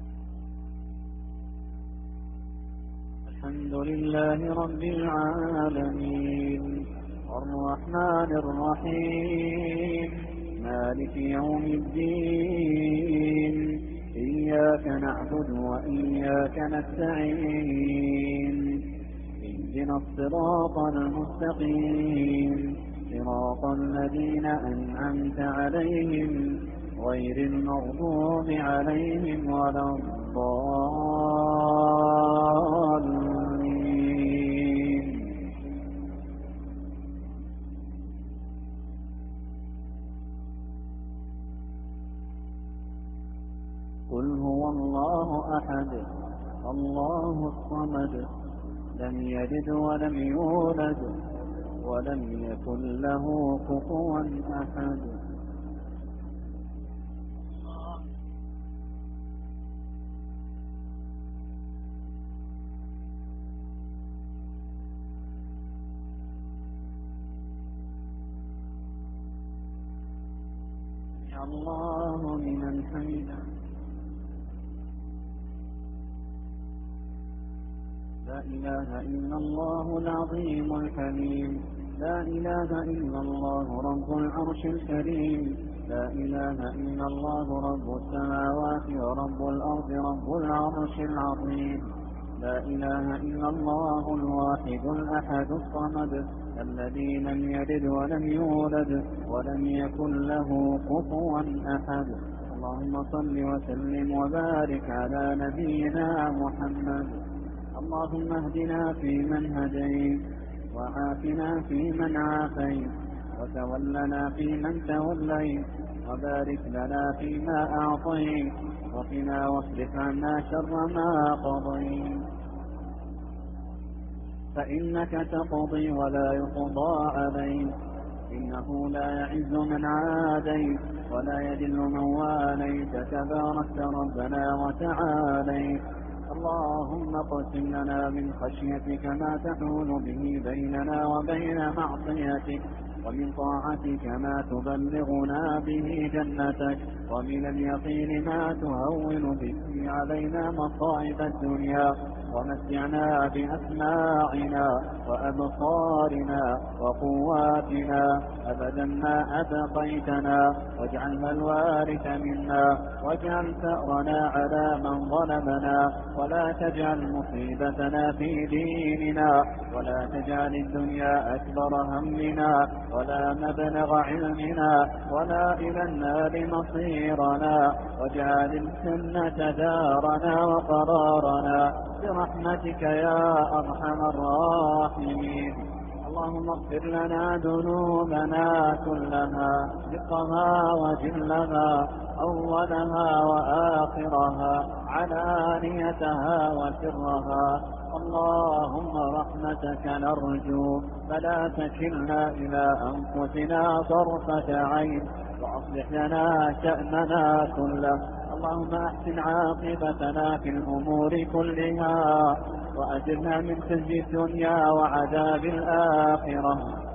الحمد لله رب العالمين الرحمن الرحيم مالك يوم الدين إياك نعبد وإياك نستعين اهدنا الصراط المستقيم صراط الذين أنعمت عليهم غير المغضوب عليهم ولا الضالين. قل هو الله أحد الله الصمد لم يلد ولم يولد ولم يكن له كفوا أحد. الله لمن حمده. لا إله إلا الله العظيم الحليم. لا إله إلا الله رب العرش الكريم. لا إله إلا الله رب السماوات ورب الأرض رب العرش العظيم. لا إله إلا الله الواحد الأحد الصمد الذي لم يلد ولم يولد ولم يكن له كفوا أحد. اللهم صل وسلم وبارك على نبينا محمد. اللهم اهدنا فيمن هديت وعافنا فيمن عافيت وتولنا فيمن توليت وبارك لنا فيما أعطيت وقنا واصرف عنا شر ما قضيت فإنك تقضي ولا يقضى عليك إنه لا يعز من عاديت ولا يذل من واليت تباركت ربنا وتعاليت. اللهم اقسم لنا من خشيتك ما تحول به بيننا وبين معصيتك ومن طاعتك ما تبلغنا به جنتك ومن اليقين ما تهون به علينا مصائب الدنيا ومتعنا بأسماعنا وأبصارنا وقواتنا أبدا ما أبقيتنا واجعلها الوارث منا واجعل ثأرنا على من ظلمنا ولا تجعل مصيبتنا في ديننا ولا تجعل الدنيا أكبر همنا ولا مبلغ علمنا ولا إلى النار مصيرنا واجعل الجنة دارنا وقرارنا برحمتك يا أرحم الراحمين. اللهم اغفر لنا ذنوبنا كلها دقها وجلها أولها وآخرها علانيتها وسرها. اللهم رحمتك نرجو فلا تكلنا إلى أنفسنا طرفة عين وأصلح لنا شأننا كله. اللهم أحسن عاقبتنا في الأمور كلها وأجرنا من خزي الدنيا وعذاب الآخرة.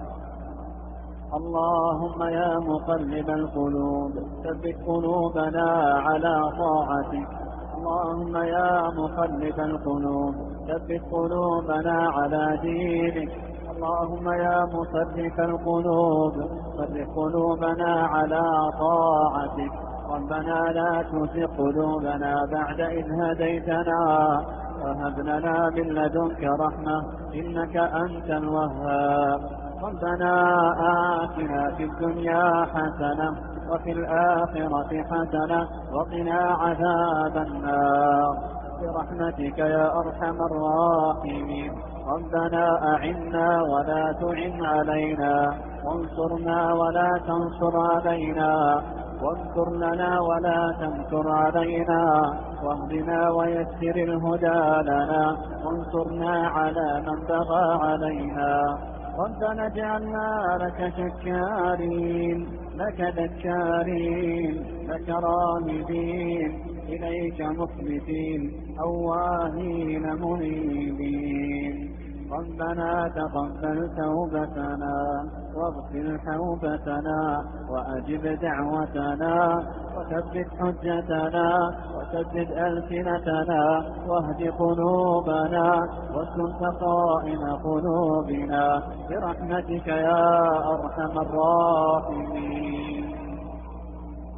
اللهم يا مقلب القلوب ثبت قلوبنا على طاعتك. اللهم يا مقلب القلوب ثبت قلوبنا على دينك. اللهم يا مصرف القلوب صرف قلوبنا على طاعتك. ربنا لا تزغ قلوبنا بعد إذ هديتنا وهب لنا من لدنك رحمة إنك أنت الوهاب. ربنا آتنا في الدنيا حسنة وفي الآخرة حسنة وقنا عذاب النار برحمتك يا أرحم الراحمين. ربنا أعنا ولا تعن علينا وانصرنا ولا تنصر علينا واذكر لنا ولا تمكر علينا واهدنا ويسر الهدى لنا وانصرنا على من بغى علينا. ربنا اجعلنا لك شكارين لك ذكارين لك راهبين إليك مخبتين أواهين منيبين. ربنا تقبل توبتنا واغفر حوبتنا وأجب دعوتنا وثبت حجتنا وسدد ألسنتنا واهد قلوبنا واسلل سقائم قلوبنا برحمتك يا أرحم الراحمين.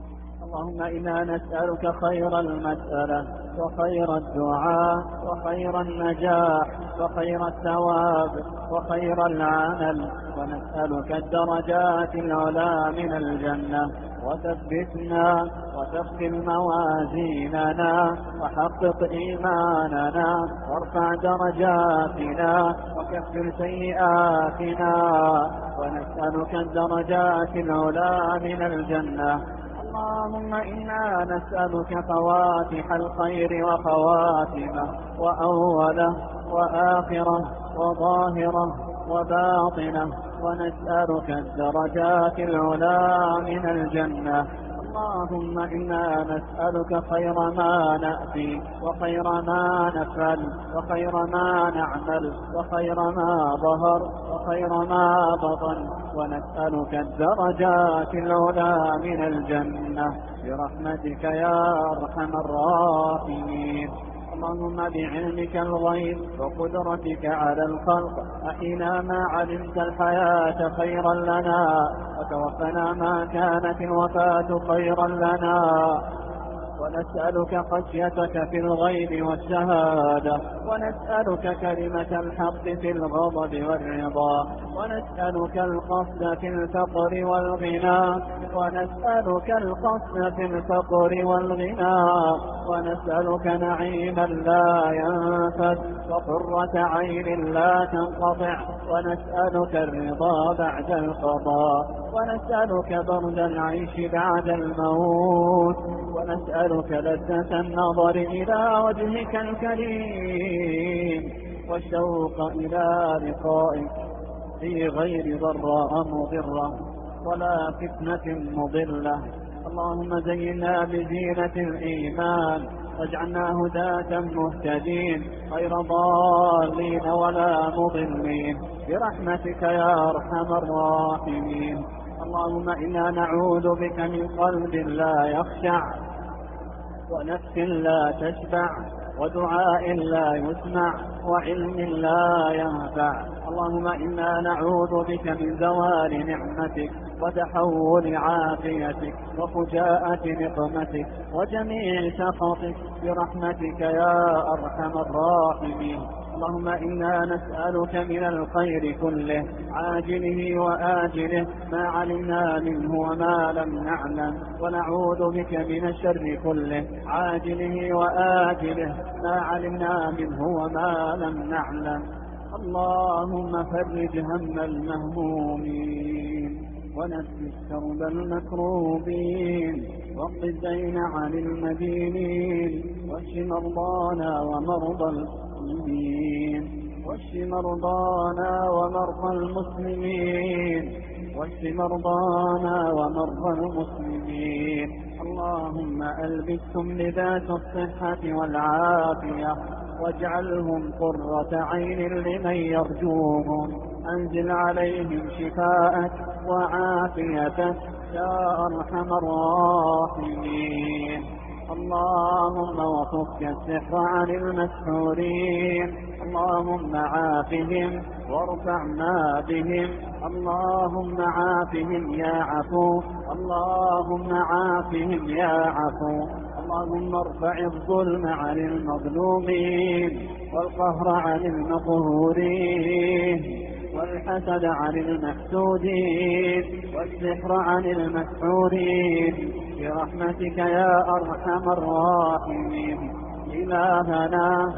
اللهم إنا نسألك خير المسألة وخير الدعاء وخير النجاح وخير الثواب وخير العمل، ونسألك الدرجات العلى من الجنة. وثبتنا وثقل موازيننا وحقق إيماننا وارفع درجاتنا وكفر سيئاتنا، ونسألك الدرجات العلى من الجنة. اللهم إنا نسألك فواتح الخير وخواتمه وأوله وآخره وظاهره وباطنه، ونسألك الدرجات العلى من الجنة. اللهم إنا نسألك خير ما نأتي وخير ما نفعل وخير ما نعمل وخير ما ظهر وخير ما بطن، ونسألك الدرجات العلى من الجنة برحمتك يا أرحم الراحمين. اللهم بعلمك الغيب وقدرتك على الخلق أحينا ما علمت الحياة خيرا لنا، وتوفنا ما كانت الوفاة خيرا لنا، ونسألك خشيتك في الغيب والشهادة، ونسألك كلمة الحق في الغضب والرضا، ونسألك القصد في الفقر والغنى، ونسألك القصد في الفقر والغنى، ونسألك نعيما لا ينفد وقرة عين لا تنقطع، ونسألك الرضا بعد القضاء، ونسألك برد العيش بعد الموت، ونسألك لذة النظر إلى وجهك الكريم والشوق إلى لقائك في غير ضراء مضرة ولا فتنة مضلة. اللهم زينا بزينة الإيمان واجعلنا هداة مهتدين غير ضالين ولا مضلين برحمتك يا أرحم الراحمين. اللهم إنا نعوذ بك من قلب لا يخشع ونفس لا تشبع ودعاء لا يسمع وعلم لا ينفع. اللهم إنا نعوذ بك من زوال نعمتك وتحول عافيتك وفجاءة نقمتك وجميع سخطك برحمتك يا أرحم الراحمين. اللهم إنا نسألك من الخير كله عاجله وآجله ما علمنا منه وما لم نعلم، ونعوذ بك من الشر كله عاجله وآجله ما علمنا منه وما لم نعلم. اللهم فرج هم المهمومين ونفس كرب المكروبين واقض الدين عن المدينين واشف مرضانا ومرضى المسلمين واشف مرضانا ومرضى المسلمين واشف مرضانا ومرضى المسلمين. اللهم ألبسهم لباس الصحة والعافية واجعلهم قرة عين لمن يرجوهم. أنزل عليهم شفاءك وعافيتك يا أرحم الراحمين. اللهم وفك السحر عن المسحورين. اللهم عافهم وارفع ما بهم. اللهم عافهم يا عفو. اللهم عافهم يا عفو. اللهم ارفع الظلم عن المظلومين والقهر عن المقهورين والحسد عن المحسودين والسحر عن المسحورين برحمتك يا أرحم الراحمين. إلهنا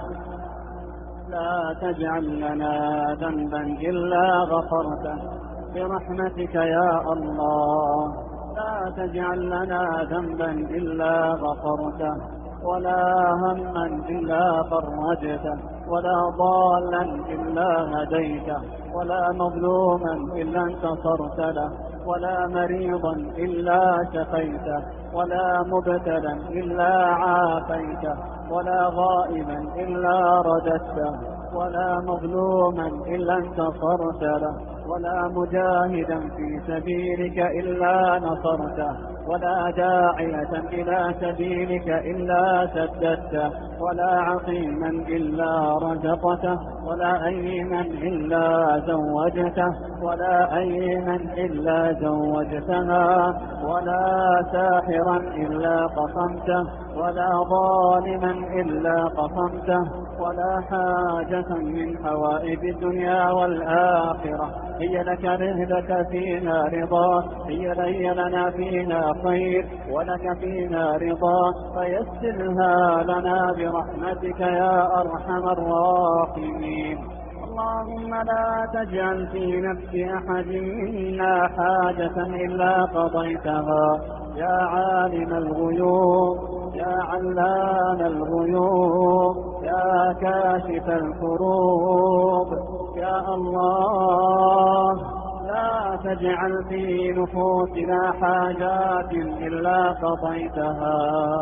لا تجعل لنا ذنبا إلا غفرته برحمتك يا الله. لا تجعل لنا ذنبا إلا غفرته ولا هما إلا فرجته ولا ضالا إلا هديته ولا مظلوما إلا انتصرت له ولا مريضا إلا شفيته ولا مبتلا إلا عافيته ولا غائبا إلا رددته ولا مظلوما إلا انتصرت له، ولا مجاهدا في سبيلك إلا نصرته، ولا داعية إلى سبيلك إلا سددته، ولا عقيما إلا رزقته، ولا أيما إلا زوجته، ولا أيما إلا زوجتها، ولا ساحرا إلا قصمته، ولا ظالما إلا قصمته، ولا حاجة من حوائج الدنيا والآخرة هي لك رهلك فيها رضا، هي لي لنا فيها خير ولك فيها رضا، فيسرها لنا برحمتك يا أرحم الراحمين. اللهم لا تجعل في نفس أحد منا حاجة إلا قضيتها يا عالم الغيوب، يا علام الغيوب، يا كاشف الكروب، يا الله لا تجعل في نفوسنا حاجات إلا قضيتها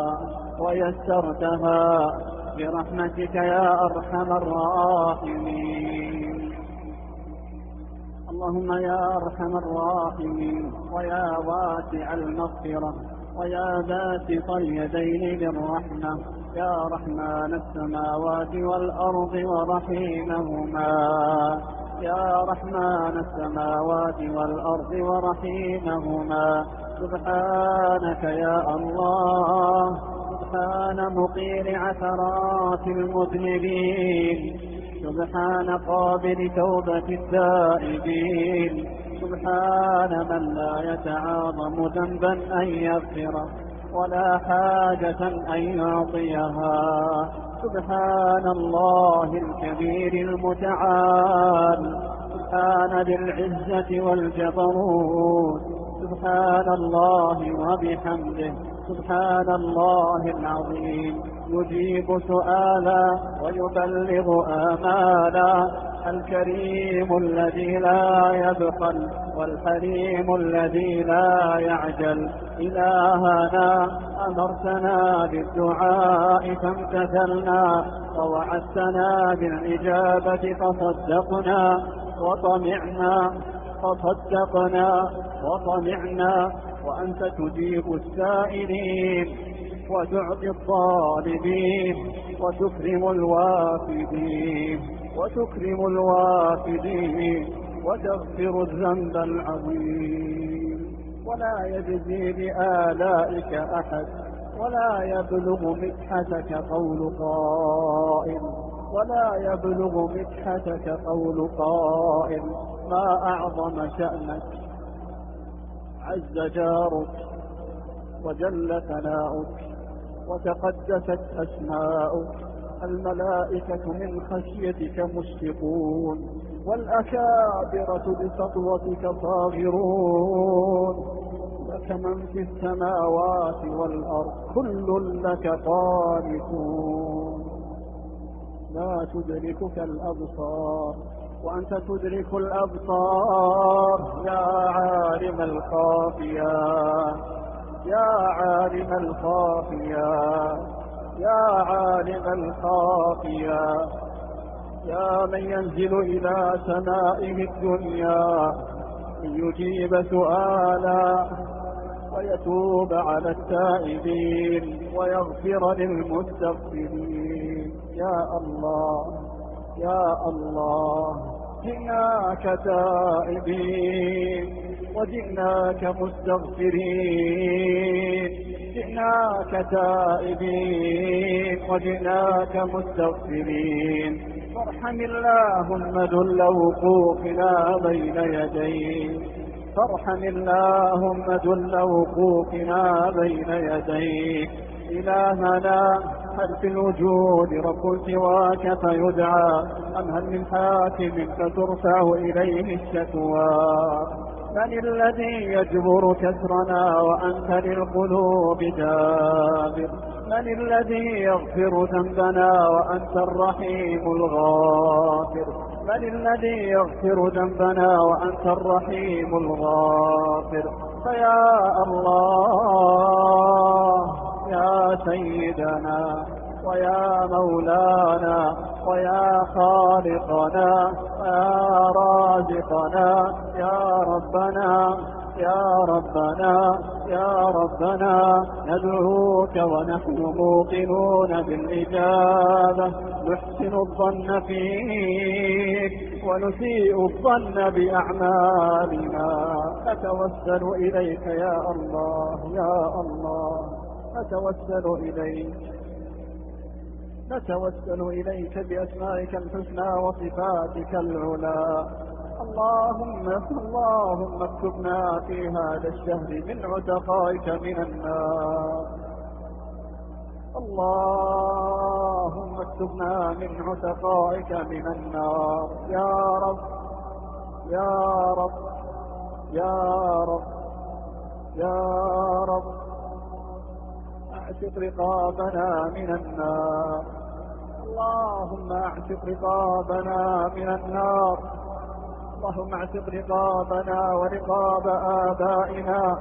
ويسرتها برحمتك يا أرحم الراحمين. اللهم يا أرحم الراحمين ويا واسع المغفرة ويا باسط اليدين بالرحمة، يا رحمن السماوات والأرض ورحيمهما، يا رحمن السماوات والأرض ورحيمهما، سبحانك يا الله، سبحان مقيل عثرات المذنبين، سبحان قابل توبة التائبين، سبحان من لا يتعاظم ذنبا أن يغفره ولا حاجة أن يعطيها، سبحان الله الكبير المتعال، سبحان ذي العزة والجبروت، سبحان الله وبحمده، سبحان الله العظيم، يجيب سؤالا ويبلغ آمالا، الكريم الذي لا يبخل والحليم الذي لا يعجل. إلهنا أمرتنا بالدعاء فامتثلنا، ووعدتنا بالإجابة فصدقنا وطمعنا فصدقنا وطمعنا، وأنت تجيب السائلين وتعطي الطالبين وتكرم الوافدين وتكرم الوافدين وتغفر الذنب العظيم. ولا يجزي بآلائك أحد، ولا يبلغ مدحتك قول قائل، ولا يبلغ مدحتك قول قائل. ما أعظم شأنك، عز جارك وجل ثناؤك وتقدست أسماؤك، الملائكة من خشيتك مشفقون، والأكابرة بسطوتك صاغرون، لك من في السماوات والأرض كل لك قانتون، لا تدركك الأبصار وأنت تدرك الأبصار، يا عالم الخافيات، يا عالم الخافيات، يا عالم الخافيات، يا من ينزل إلى سمائه الدنيا ليجيب سؤالا ويتوب على التائبين ويغفر للمستغفرين. يا الله يا الله، جئناك تائبين وجئناك مستغفرين، جئناك تائبين وجئناك مستغفرين، فارحم اللهم ذل وقوفنا بين يديك، فارحم اللهم ذل وقوفنا بين يديك. إلهنا هل في الوجود رب سواك فيدعى، أم هل من حاكم فترفع إليه الشكوى؟ من الذي يجبر كسرنا وأنت للقلوب جابر؟ من الذي يغفر ذنبنا وأنت الرحيم الغافر؟ من الذي يغفر ذنبنا وأنت الرحيم الغافر؟ فيا الله يا سيدنا ويا مولانا ويا خالقنا يا رازقنا يا ربنا يا ربنا يا ربنا ندعوك ونحن موقنون بالإجابة، نحسن الظن فيك ونسيء الظن بأعمالنا، نتوسل إليك يا الله يا الله، نتوسل إليك نتوسل إليك بأسمائك الحسنى وصفاتك العلى. اللهم اللهم اكتبنا في هذا الشهر من عتقائك من النار، اللهم اكتبنا من عتقائك من النار يا رب يا رب يا رب يا رب. اعتق رقابنا من النار، اللهم اعتق رقابنا من النار، اللهم اعتق رقابنا ورقاب آبائنا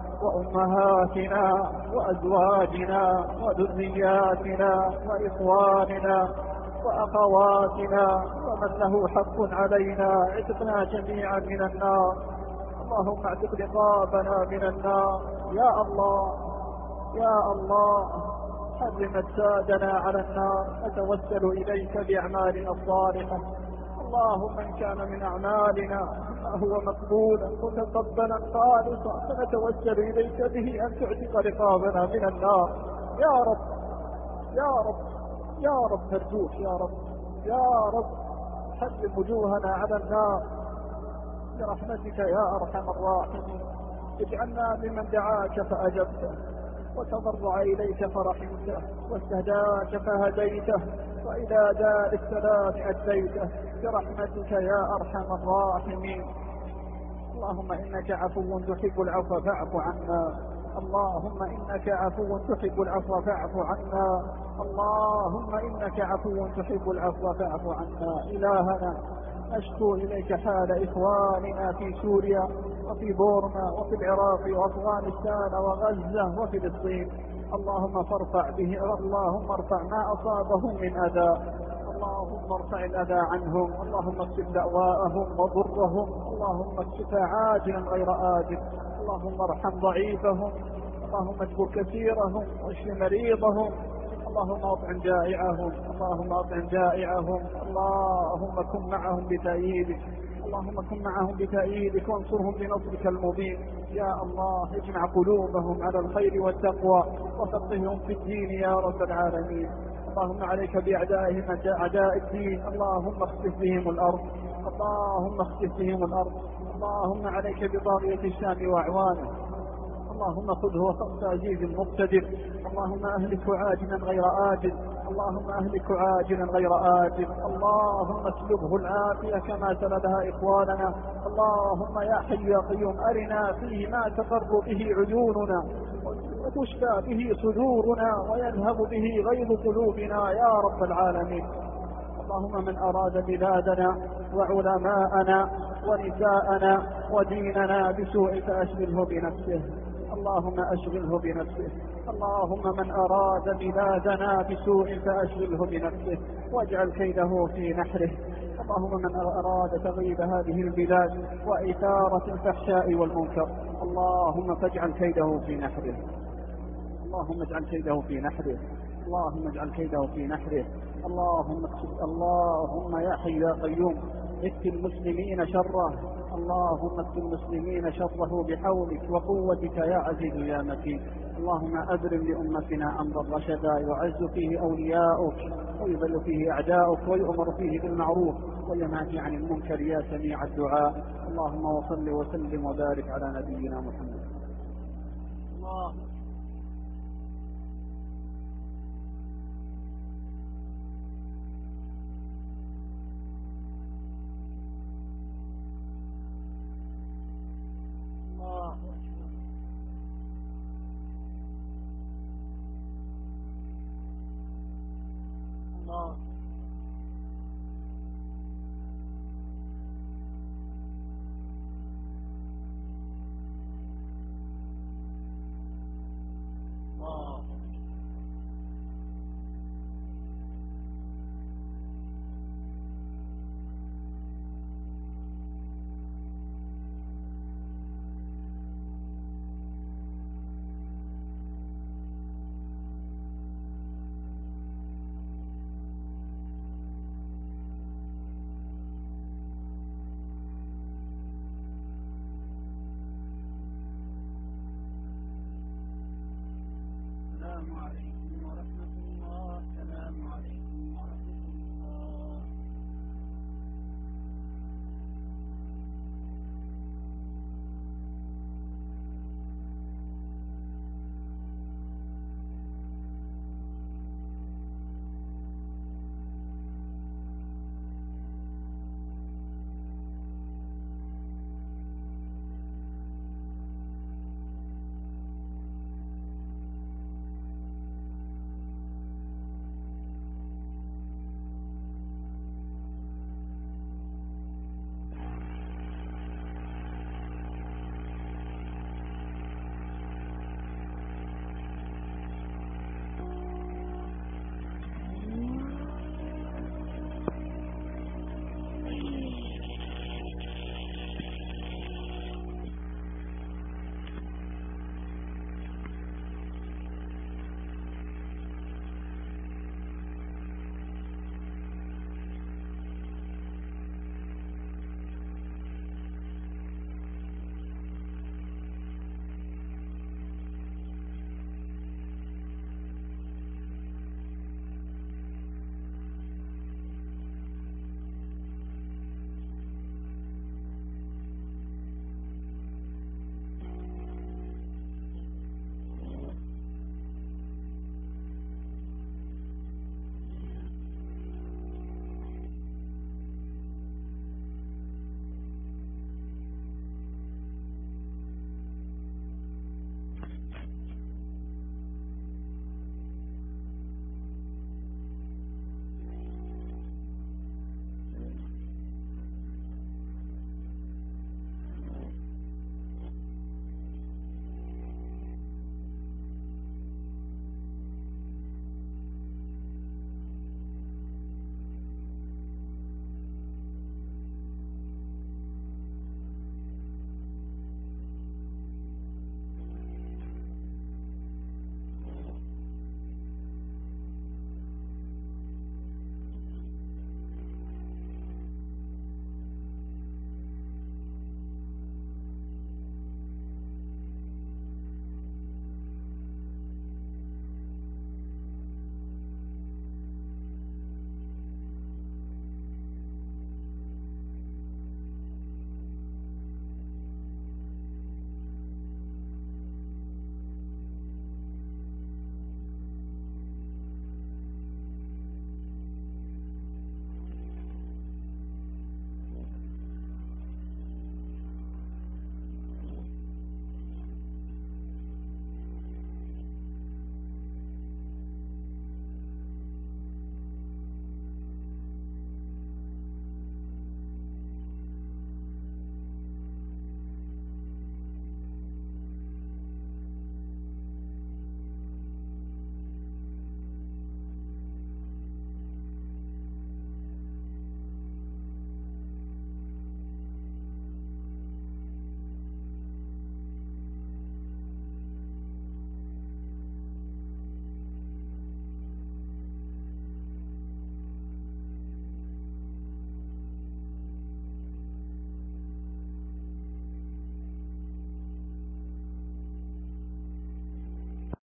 وأمهاتنا وأزواجنا وذرياتنا وإخواننا وأخواتنا ومن له حق علينا، اعتقنا جميعا من النار. اللهم اعتق رقابنا من النار يا الله يا الله. حرم أجسادنا على النار، نتوسل إليك بأعمالنا الصالحة. اللهم إن كان من أعمالنا ما هو مقبولا متقبلا خالصا فنتوسل إليك به أن تعتق رقابنا من النار يا رب يا رب يا رب. نرجوك يا رب يا رب، حرم وجوهنا على النار برحمتك يا أرحم الراحمين. اجعلنا ممن دعاك فأجبته وتضرع إليك فرحمته واستهداك فهديته وإلى دار السلام أديته برحمتك يا أرحم الراحمين. اللهم إنك عفو تحب العفو فاعف عنا، اللهم إنك عفو تحب العفو فاعف عنا، اللهم إنك عفو تحب العفو فاعف عنا. إلهنا نشكو إليك حال إخواننا في سوريا وفي بورما وفي العراق وأفغانستان وغزة وفلسطين، اللهم فارفع به اللهم ارفع ما أصابهم من أذى، اللهم ارفع الأذى عنهم، اللهم اكشف دعواءهم وضرهم، اللهم اكشفها عاجلا غير آجل، اللهم ارحم ضعيفهم، اللهم اجبر كثيرهم واشف مريضهم، اللهم اطعم جائعهم، اللهم اطعم جائعهم، اللهم كن معهم بتأييدك، اللهم كن معهم بتأييدك وانصرهم بنصرك المبين يا الله. اجمع قلوبهم على الخير والتقوى وفقههم في الدين يا رب العالمين. اللهم عليك بأعدائهم أعداء الدين، اللهم اخسف بهم الأرض، اللهم اخسف بهم الأرض، اللهم عليك بطاغية الشام وأعوانه، اللهم خذه وخذ عزيز مقتدر، اللهم أهلك عاجلا غير آجل، اللهم أهلك عاجلا غير آجل، اللهم اسلبه العافية كما سلبها إخواننا، اللهم يا حي يا قيوم أرنا فيه ما تقر به عيوننا وتشفى به صدورنا ويذهب به غيظ قلوبنا يا رب العالمين. اللهم من أراد بلادنا وعلماءنا ونساءنا وديننا بسوء فأشغله بنفسه، اللهم أشغله بنفسه، اللهم من أراد بلادنا بسوء فأشغله بنفسه واجعل كيده في نحره، اللهم من أراد تغييب هذه البلاد وإثارة الفحشاء والمنكر اللهم فاجعل كيده في نحره، اللهم اجعل كيده في نحره، اللهم اجعل كيده في نحره، اللهم اكشف اللهم يا حي يا قيوم اكف المسلمين شره، اللهم اكف المسلمين شره بحولك وقوتك يا عزيز يا متين. اللهم أبرم لأمتنا أمر الرشدا يعز فيه أولياؤك ويذل فيه أعداؤك ويؤمر فيه بالمعروف وينهى عن المنكر يا سميع الدعاء. اللهم وصل وسلم وبارك على نبينا محمد. الله